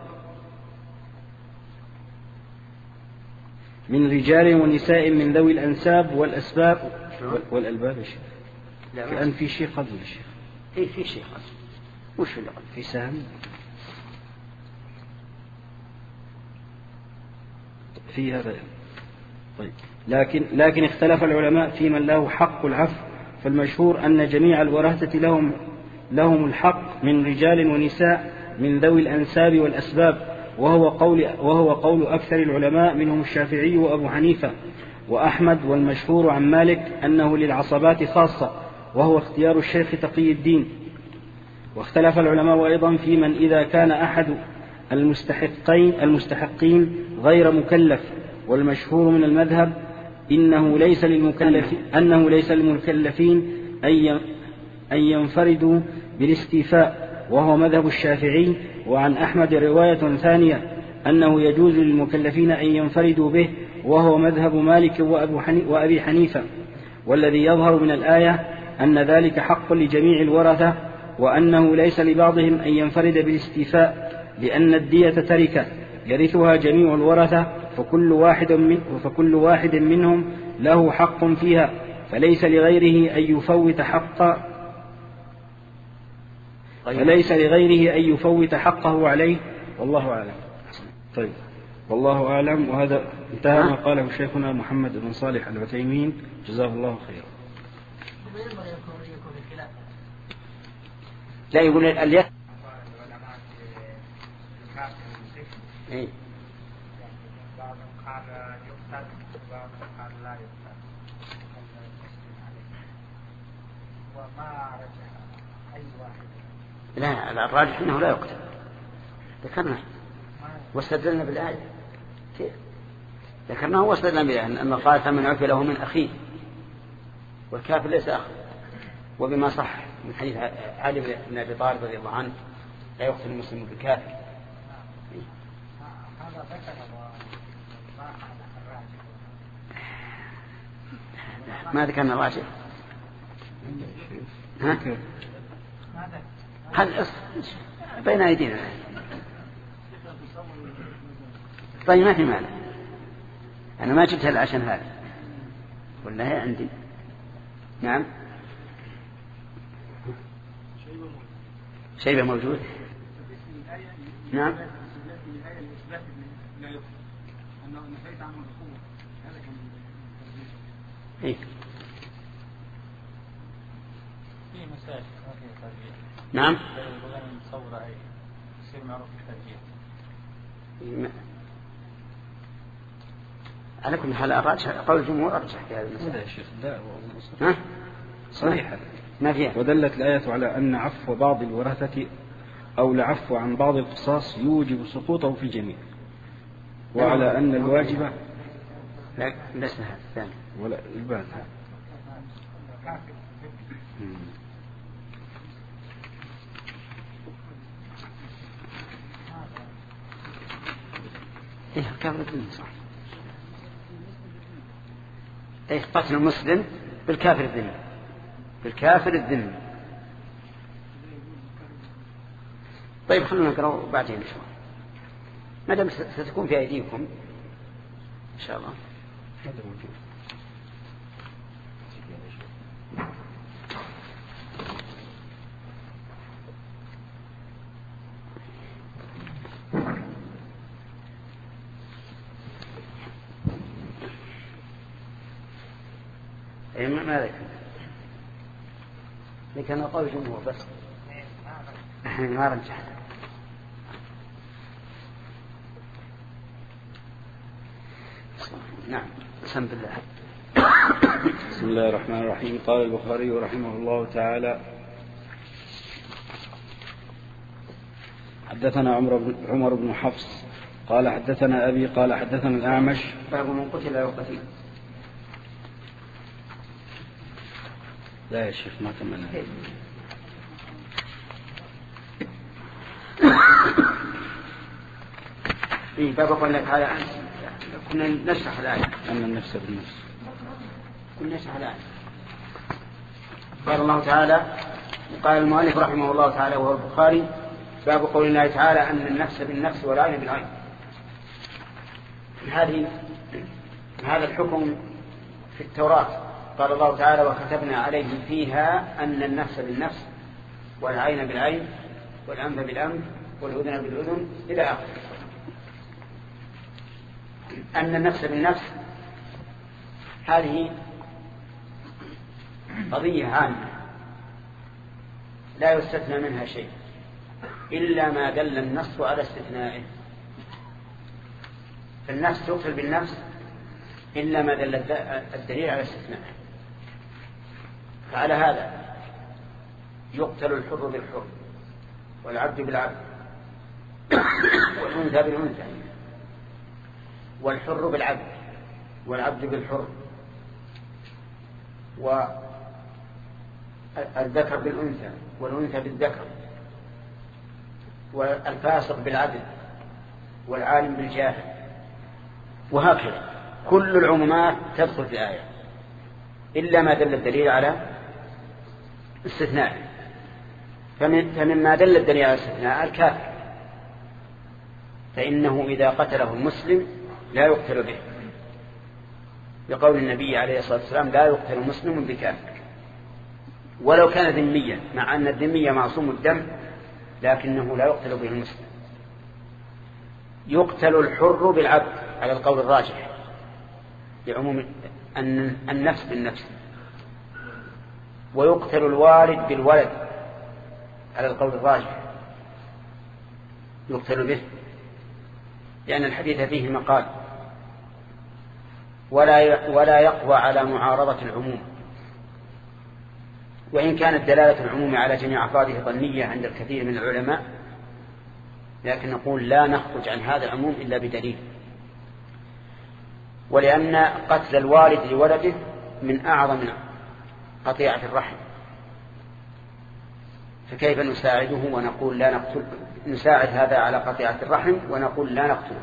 من رجال ونساء من ذوي الأنساب والأسباب والألباب. الآن في شيء قبل الشيخ. إيه في شيء قبل. وش اللي قبل؟ في سهم في هذا. طيب لكن لكن اختلف العلماء في من له حق العفو، فالمشهور أن جميع الورثة لهم لهم الحق من رجال ونساء من ذوي الأنساب والأسباب، وهو قول وهو قول أكثر العلماء منهم الشافعي وأبو حنيفة وأحمد، والمشهور عن مالك أنه للعصبات خاصة، وهو اختيار الشيخ تقي الدين. واختلف العلماء أيضا في من إذا كان أحد المستحقين المستحقين غير مكلف، والمشهور من المذهب إنه ليس للمكلف أنه ليس للمكلفين أن ينفردوا بالاستيفاء، وهو مذهب الشافعي. وعن أحمد رواية ثانية أنه يجوز للمكلفين أن ينفردوا به، وهو مذهب مالك وأبي حنيفة. والذي يظهر من الآية أن ذلك حق لجميع الورثة، وأنه ليس لبعضهم أن ينفرد بالاستيفاء، لأن الدية تركة يرثها جميع الورثة، فكل واحد من فكل واحد منهم له حق فيها، فليس لغيره أن يفوت حق فليس لغيره أن يفوت حقه عليه، والله أعلم. طيب والله أعلم. وهذا انتهى ما قاله شيخنا محمد بن صالح العثيمين جزاه الله خيرا. لا يقول اليد إيه؟ بعضهم قال يقتل وبعضهم قال لا يقتل، وما رجع أي واحد. لا الراجح أنه لا يقتل، ذكرنا واستدلنا بالآية كيف ذكرناه واستدلنا بالآية أن قال فمن عفي له من أخيه، والكافر ليس أخي. وبما صح من حديث علي بن أبي طالب رضي الله عنه لا يقتل المسلم بالكافر. ما ذكرنا الراجح. ها؟ هل بين أيدينا. طيب ما في مانع، أنا ما جبتها عشان هذا ولا هي عندي. نعم شيء موجود. نعم إيه؟ نعم على كل حال الراجح قول الجمهور أرجح في هذا المسألة. هذا يا شيخ داء ها صحيح ما فيها. ودلت الآية على أن عفو بعض الورثة أو العفو عن بعض القصاص يوجب سقوطه في الجميع، وعلى أن الواجب لا ليس هذا ولا البعد. إيه كافر الذمي صح. إيه قتل المسلم بالكافر الذمي بالكافر الذمي. طيب خلونا نقرأ بعدين إن شاء الله ما دام ستكون في أيديكم إن شاء الله. هذا موجود. اي ما ذكر لكن قول الجمهور بس ما رجح. نعم بسم الله. بسم الله الرحمن الرحيم. قال البخاري رحمه الله تعالى حدثنا عمر بن عمر بن حفص قال حدثنا أبي قال حدثنا الأعمش. باب من قتل أو قتيل. لا يا شيخ ما كملنا. إيه باب قلنا تعالى كنا نشرح الآية أن النفس بالنفس. كنا نشرح الآية. قال الله تعالى قال المؤلف رحمه الله تعالى وهو البخاري باب قول الله تعالى أن النفس بالنفس والعين بالعين. هذه هذا الحكم في التوراة. قال الله تعالى وكتبنا عليهم فيها أن النفس بالنفس والعين بالعين والأنف بالأنف والأذن بالأذن إلى آخره. أن النفس بالنفس هذه قضية عامة لا يستثنى منها شيء إلا ما دل النص على استثنائه. فالنفس تقتل بالنفس إلا ما دل الدليل على استثنائه. فعلى هذا يقتل الحر بالحر والعبد بالعبد والأنثى بالأنثى والحر بالعبد والعبد بالحر والذكر بالأنثى والأنثى بالذكر والفاسق بالعدل والعالم بالجاهل وهكذا. كل العمومات تدخل في الآية إلا ما دل الدليل على استثناء. فمن فمما دل الدليل على استثناء الكافر، فإنه إذا قتله المسلم لا يقتل به، بقول النبي عليه الصلاة والسلام لا يقتل مسلم بكافر ولو كان ذميا، مع أن الذمية معصوم الدم لكنه لا يقتل به المسلم. يقتل الحر بالعبد على القول الراجح لعموم أن النفس بالنفس، ويقتل الوالد بالولد على القول الراجح يقتل به، لأن الحديث فيه مقال ولا ولا يقوى على معارضة العموم، وإن كانت دلالة العموم على جميع أفراده ظنية عند الكثير من العلماء، لكن نقول لا نخرج عن هذا العموم إلا بدليل. ولأن قتل الوالد لولده من أعظم قطيعة الرحم، فكيف نساعده ونقول لا نقتل؟ نساعد هذا على قطيعة الرحم ونقول لا نقتله.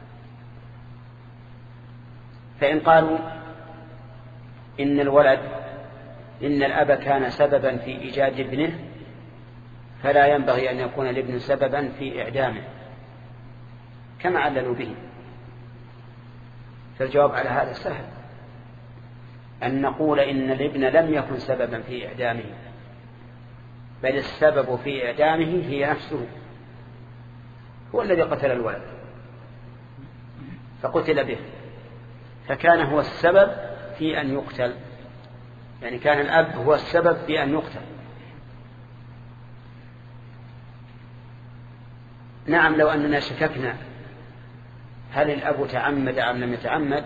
فإن قالوا إن الولد إن الأب كان سببا في إيجاد ابنه فلا ينبغي أن يكون الابن سببا في إعدامه كما عللوا به، فالجواب على هذا سهل، أن نقول إن الابن لم يكن سببا في إعدامه، بل السبب في إعدامه هي نفسه، هو الذي قتل الولد فقتل به، فكان هو السبب في أن يقتل، يعني كان الأب هو السبب في أن يقتل. نعم لو أننا شككنا هل الأب تعمد أم لم يتعمد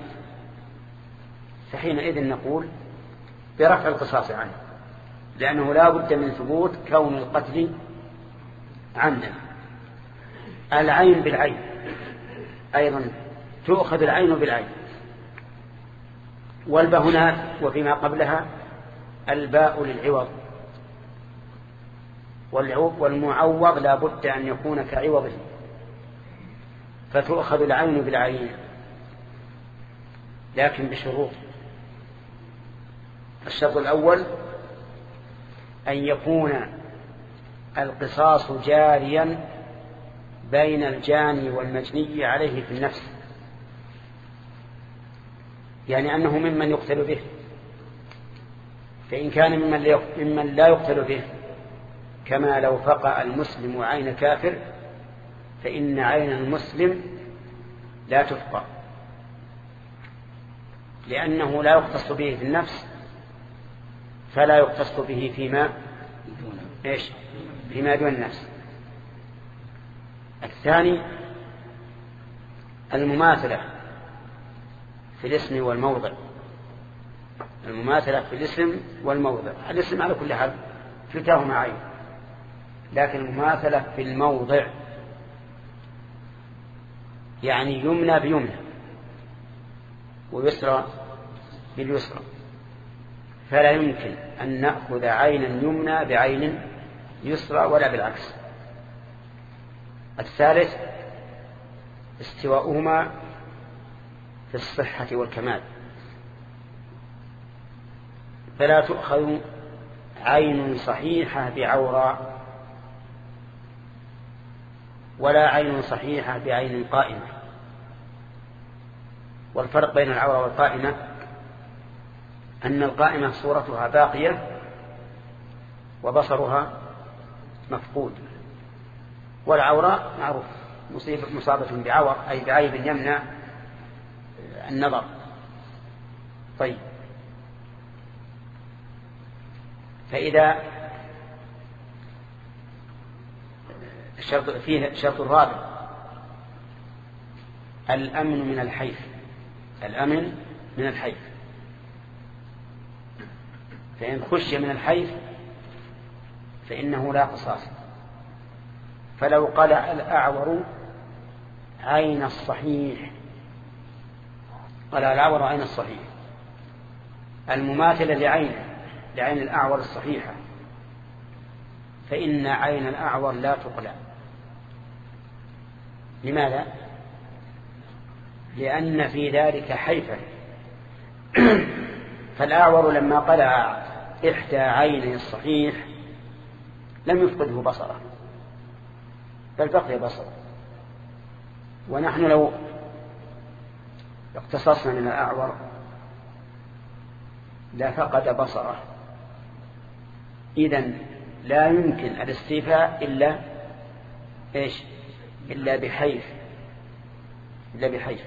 فحينئذ نقول برفع القصاص عنه، لأنه لا بد من ثبوت كون القتل عمدا. العين بالعين أيضا تؤخذ العين بالعين، والباء هنا وفيما قبلها الباء للعوض، والمعوض لا بد أن يكون كعوضه، فتؤخذ العين بالعين لكن بشروط. الشرط الأول أن يكون القصاص جاريا بين الجاني والمجني عليه في النفس، يعني أنه ممن يقتل به. فإن كان ممن لا يقتل به كما لو فقع المسلم عين كافر فإن عين المسلم لا تفقع، لأنه لا يقتص به في النفس فلا يقتص به فيما إيش فيما دون النفس. الثاني المماثلة في الاسم والموضع. المماثلة في الاسم والموضع. الاسم على كل حال كلتاهما عين، لكن المماثلة في الموضع يعني يمنى بيمنى ويسرى باليسرى، فلا يمكن أن نأخذ عينا يمنى بعين يسرى ولا بالعكس. الثالث استواؤهما في الصحة والكمال، فلا تؤخذ عين صحيحة بعوراء ولا عين صحيحة بعين قائمة. والفرق بين العورة والقائمة أن القائمة صورتها باقية وبصرها مفقود، والعورة معروف مصابة بعور أي بعيب يمنع النظر. طيب، فإذا الشرط فيه الشرط الرابع الأمن من الحيف. الأمن من الحيف، فإن خشي من الحيف فإنه لا قصاص. فلو قلع الأعور عين الصحيح، قلع الأعور عين الصحيح المماثلة لعين لعين الأعور الصحيحة، فإن عين الأعور لا تقلع. لماذا؟ لأن في ذلك حيفا. فالأعور لما قلع إحدى عينه الصحيح لم يفقده بصره بل بقي بصره. ونحن لو اقتصصنا من الأعور لا فقد بصره. إذن لا يمكن الاستيفاء إلا إيش إلا بحيف إلا بحيف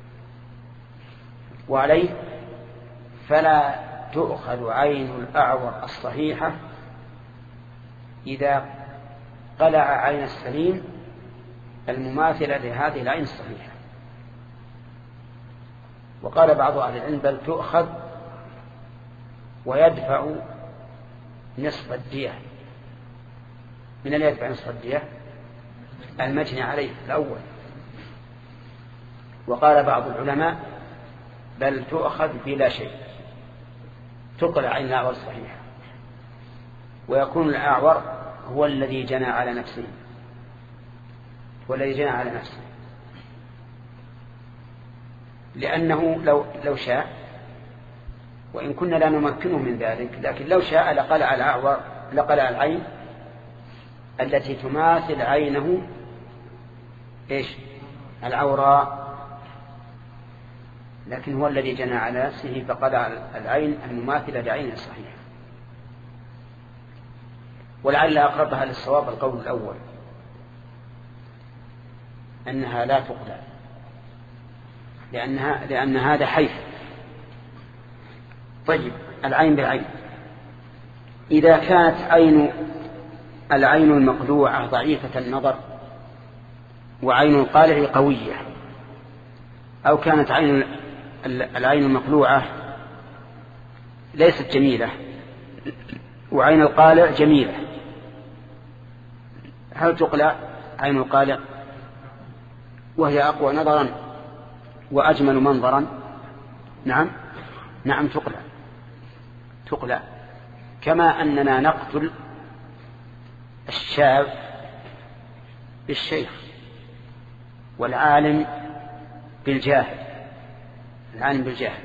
وعليه فلا تؤخذ عين الأعور الصحيحة إذا قلع عين السليم المماثلة لهذه العين الصحيحة. وقال بعض أهل العلم بل تؤخذ ويدفع نصف الدية. من الذي يدفع نصف الدية؟ المجني عليه الأول. وقال بعض العلماء بل تؤخذ بلا شيء، تقلع عين الأعور الصحيحة ويكون الأعور هو الذي جنى على نفسه هو الذي جنى على نفسه لأنه لو لو شاء، وإن كنا لا نمكنه من ذلك، لكن لو شاء لقلع الأعور لقلع العين التي تماثل عينه إيش العوراء، لكن هو الذي جنى على نفسه فقلع العين المماثلة لعينه الصحيحة. ولعل أقربها للصواب القول الأول أنها لا تقلع لأنها لأن هذا حيف. طيب، العين بالعين. إذا كانت عين العين المقلوعة ضعيفة النظر وعين القالع قوية، أو كانت عين العين المقلوعة ليست جميلة وعين القالع جميلة، هل تقلع عين القالع وهي أقوى نظرا وأجمل منظرا؟ نعم نعم تقلع تقلع كما أننا نقتل الشاب بالشيخ والعالم بالجاهل العالم بالجاهل.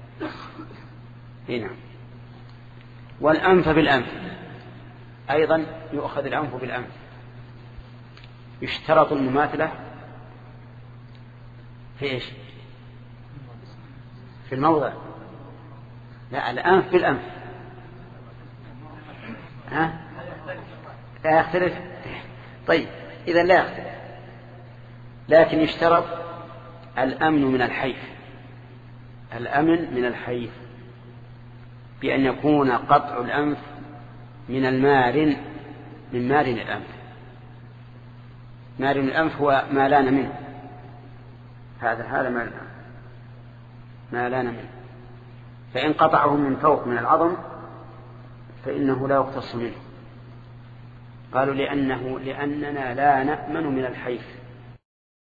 نعم. والأنف بالأنف أيضا يؤخذ الأنف بالأنف. يشترط المماثلة في إيش؟ في في الموضع. لا، الأنف بالأنف. ها؟ لا يختلف. طيب إذا لا يختلف، لكن يشترط الأمن من الحيف، الأمن من الحيف بأن يكون قطع الأنف من المارن، من مارن الأنف. مارن الأنف هو ما لان منه، هذا هذا ما ما لان منه. فإن قطعه من فوق من العظم فإنه لا يقتص منه. قالوا لأنه لأننا لا نأمن من الحيف.